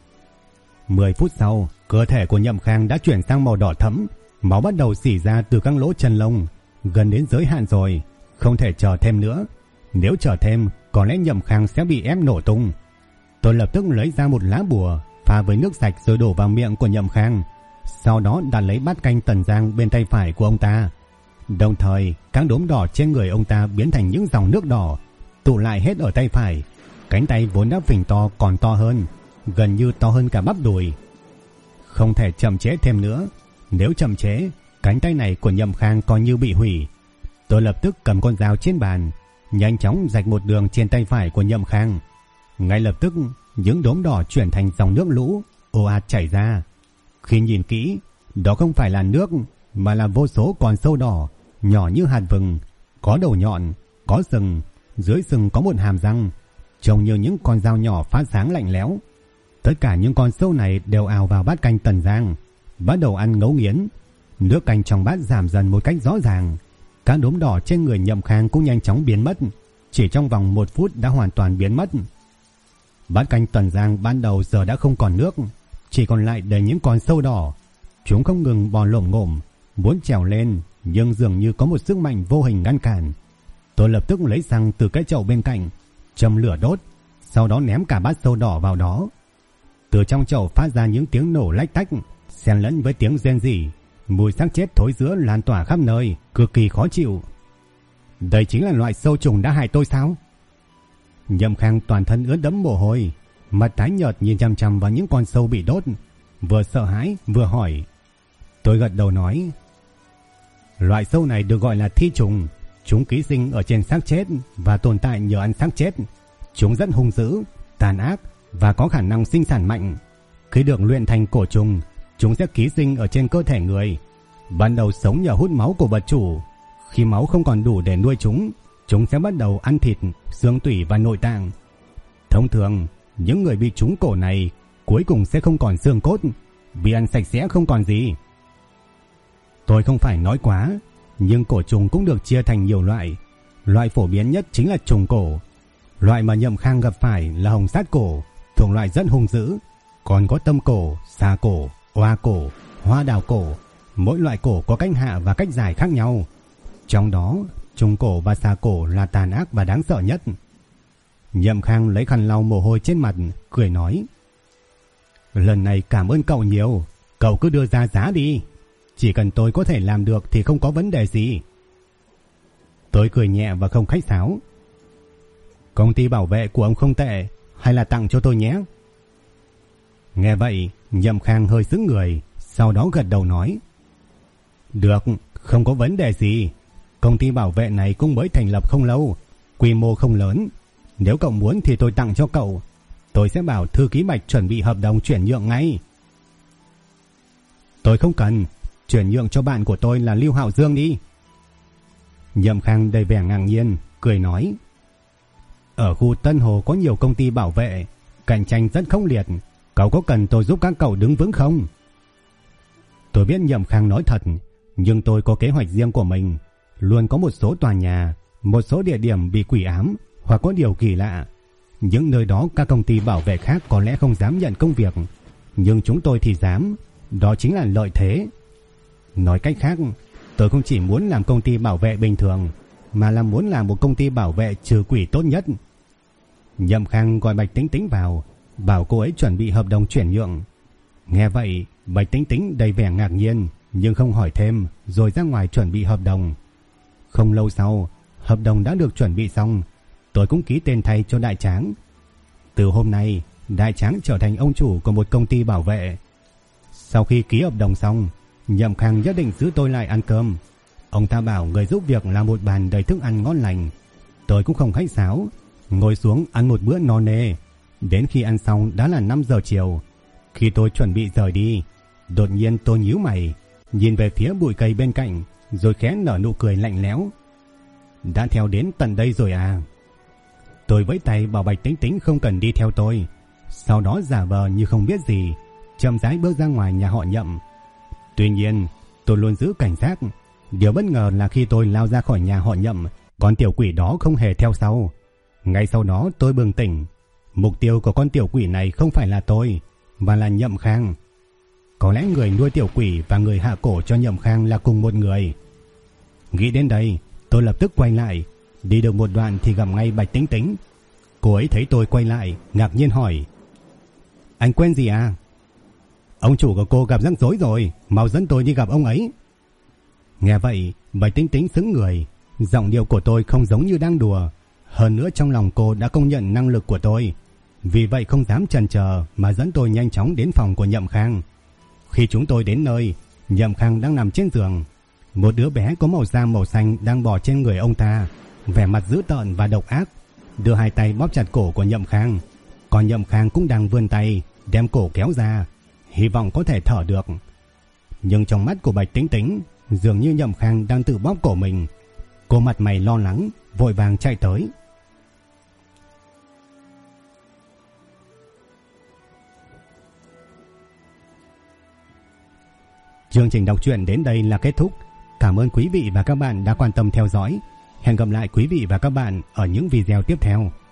A: 10 phút sau, cơ thể của Nhậm Khang đã chuyển sang màu đỏ thẫm, máu bắt đầu rỉ ra từ các lỗ chân lông, gần đến giới hạn rồi, không thể chờ thêm nữa. Nếu chờ thêm, có lẽ Nhậm Khang sẽ bị ép nổ tung. Tôi lập tức lấy ra một lá bùa, pha với nước sạch rồi đổ vào miệng của Nhậm Khang, sau đó đặt lấy bát canh tần giang bên tay phải của ông ta. Đồng thời, các đốm đỏ trên người ông ta biến thành những dòng nước đỏ, tụ lại hết ở tay phải. Cánh tay vốn đã phình to còn to hơn, gần như to hơn cả bắp đùi. Không thể chậm trễ thêm nữa, nếu chậm trễ, cánh tay này của Nhậm Khang coi như bị hủy. Tôi lập tức cầm con dao trên bàn, nhanh chóng rạch một đường trên tay phải của Nhậm Khang. Ngay lập tức, những đốm đỏ chuyển thành dòng nước lũ ồ ạt chảy ra. Khi nhìn kỹ, đó không phải là nước, mà là vô số con sâu đỏ, nhỏ như hạt vừng, có đầu nhọn, có sừng, dưới sừng có một hàm răng, trông như những con dao nhỏ phát sáng lạnh lẽo. Tất cả những con sâu này đều ào vào bát canh tần giang, bắt đầu ăn ngấu nghiến. Nước canh trong bát giảm dần một cách rõ ràng. Các đốm đỏ trên người Nhậm Khang cũng nhanh chóng biến mất, chỉ trong vòng 1 phút đã hoàn toàn biến mất. Bát canh tuần giang ban đầu giờ đã không còn nước, chỉ còn lại đầy những con sâu đỏ. Chúng không ngừng bò lổm ngổm, muốn trèo lên, nhưng dường như có một sức mạnh vô hình ngăn cản. Tôi lập tức lấy xăng từ cái chậu bên cạnh, châm lửa đốt, sau đó ném cả bát sâu đỏ vào đó. Từ trong chậu phát ra những tiếng nổ lách tách, xen lẫn với tiếng rên rỉ, mùi xác chết thối rữa lan tỏa khắp nơi, cực kỳ khó chịu. Đây chính là loại sâu trùng đã hại tôi sao? Nhậm Khang toàn thân ướt đẫm mồ hôi, mặt tái nhợt nhìn chằm chằm vào những con sâu bị đốt, vừa sợ hãi vừa hỏi. Tôi gật đầu nói, loại sâu này được gọi là thi trùng. Chúng ký sinh ở trên xác chết và tồn tại nhờ ăn xác chết. Chúng rất hung dữ, tàn ác và có khả năng sinh sản mạnh. Khi được luyện thành cổ trùng, chúng sẽ ký sinh ở trên cơ thể người. Ban đầu sống nhờ hút máu của vật chủ. Khi máu không còn đủ để nuôi chúng sẽ bắt đầu ăn thịt, xương tủy và nội tạng. Thông thường, những người bị trúng cổ này cuối cùng sẽ không còn xương cốt, vì ăn sạch sẽ không còn gì. Tôi không phải nói quá, nhưng cổ trùng cũng được chia thành nhiều loại. Loại phổ biến nhất chính là trùng cổ. Loại mà Nhậm Khang gặp phải là hồng sát cổ, thuộc loại rất hung dữ. Còn có tâm cổ, xà cổ, oa cổ, hoa đào cổ. Mỗi loại cổ có cách hạ và cách giải khác nhau. Trong đó, trùng cổ và xà cổ là tàn ác và đáng sợ nhất. Nhậm Khang lấy khăn lau mồ hôi trên mặt, cười nói, lần này cảm ơn cậu nhiều. Cậu cứ đưa ra giá đi. Chỉ cần tôi có thể làm được thì không có vấn đề gì. Tôi cười nhẹ và không khách sáo. Công ty bảo vệ của ông không tệ, hay là tặng cho tôi nhé? Nghe vậy, Nhậm Khang hơi sững người, sau đó gật đầu nói, được, không có vấn đề gì. Công ty bảo vệ này cũng mới thành lập không lâu, quy mô không lớn. Nếu cậu muốn thì tôi tặng cho cậu. Tôi sẽ bảo thư ký Bạch chuẩn bị hợp đồng chuyển nhượng ngay. Tôi không cần, chuyển nhượng cho bạn của tôi là Lưu Hạo Dương đi. Nhậm Khang đầy vẻ ngạc nhiên, cười nói, ở khu Tân Hồ có nhiều công ty bảo vệ, cạnh tranh rất khốc liệt. Cậu có cần tôi giúp các cậu đứng vững không? Tôi biết Nhậm Khang nói thật, nhưng tôi có kế hoạch riêng của mình. Luôn có một số tòa nhà, một số địa điểm bị quỷ ám hoặc có điều kỳ lạ. Những nơi đó các công ty bảo vệ khác có lẽ không dám nhận công việc, nhưng chúng tôi thì dám. Đó chính là lợi thế. Nói cách khác, tôi không chỉ muốn làm công ty bảo vệ bình thường, mà là muốn làm một công ty bảo vệ trừ quỷ tốt nhất. Nhậm Khang gọi Bạch Tĩnh Tĩnh vào, bảo cô ấy chuẩn bị hợp đồng chuyển nhượng. Nghe vậy, Bạch Tĩnh Tĩnh đầy vẻ ngạc nhiên, nhưng không hỏi thêm, rồi ra ngoài chuẩn bị hợp đồng. Không lâu sau, hợp đồng đã được chuẩn bị xong. Tôi cũng ký tên thay cho Đại Tráng. Từ hôm nay, Đại Tráng trở thành ông chủ của một công ty bảo vệ. Sau khi ký hợp đồng xong, Nhậm Khang nhất định giữ tôi lại ăn cơm. Ông ta bảo người giúp việc làm một bàn đầy thức ăn ngon lành. Tôi cũng không khách sáo, ngồi xuống ăn một bữa no nê. Đến khi ăn xong đã là 5 giờ chiều. Khi tôi chuẩn bị rời đi, đột nhiên tôi nhíu mày, nhìn về phía bụi cây bên cạnh, rồi khẽ nở nụ cười lạnh lẽo. Đã theo đến tận đây rồi à? Tôi vẫy tay bảo Bạch Tĩnh Tĩnh không cần đi theo tôi, sau đó giả vờ như không biết gì, chậm rãi bước ra ngoài nhà họ Nhậm. Tuy nhiên, tôi luôn giữ cảnh giác. Điều bất ngờ là khi tôi lao ra khỏi nhà họ Nhậm, con tiểu quỷ đó không hề theo sau. Ngay sau đó tôi bừng tỉnh. Mục tiêu của con tiểu quỷ này không phải là tôi, mà là Nhậm Khang. Có lẽ người nuôi tiểu quỷ và người hạ cổ cho Nhậm Khang là cùng một người. Nghĩ đến đây, tôi lập tức quay lại. Đi được một đoạn thì gặp ngay Bạch Tĩnh Tĩnh. Cô ấy thấy tôi quay lại, ngạc nhiên hỏi, anh quen gì à? Ông chủ của cô gặp rắc rối rồi, mau dẫn tôi đi gặp ông ấy. Nghe vậy, Bạch Tĩnh Tĩnh sững người. Giọng điệu của tôi không giống như đang đùa. Hơn nữa trong lòng cô đã công nhận năng lực của tôi. Vì vậy không dám chần chờ mà dẫn tôi nhanh chóng đến phòng của Nhậm Khang. Khi chúng tôi đến nơi, Nhậm Khang đang nằm trên giường. Một đứa bé có màu da màu xanh đang bò trên người ông ta, vẻ mặt dữ tợn và độc ác, đưa hai tay bóp chặt cổ của Nhậm Khang. Còn Nhậm Khang cũng đang vươn tay đem cổ kéo ra, hy vọng có thể thở được. Nhưng trong mắt của Bạch Tĩnh Tĩnh, dường như Nhậm Khang đang tự bóp cổ mình. Cô mặt mày lo lắng, vội vàng chạy tới. Chương trình đọc truyện đến đây là kết thúc. Cảm ơn quý vị và các bạn đã quan tâm theo dõi. Hẹn gặp lại quý vị và các bạn ở những video tiếp theo.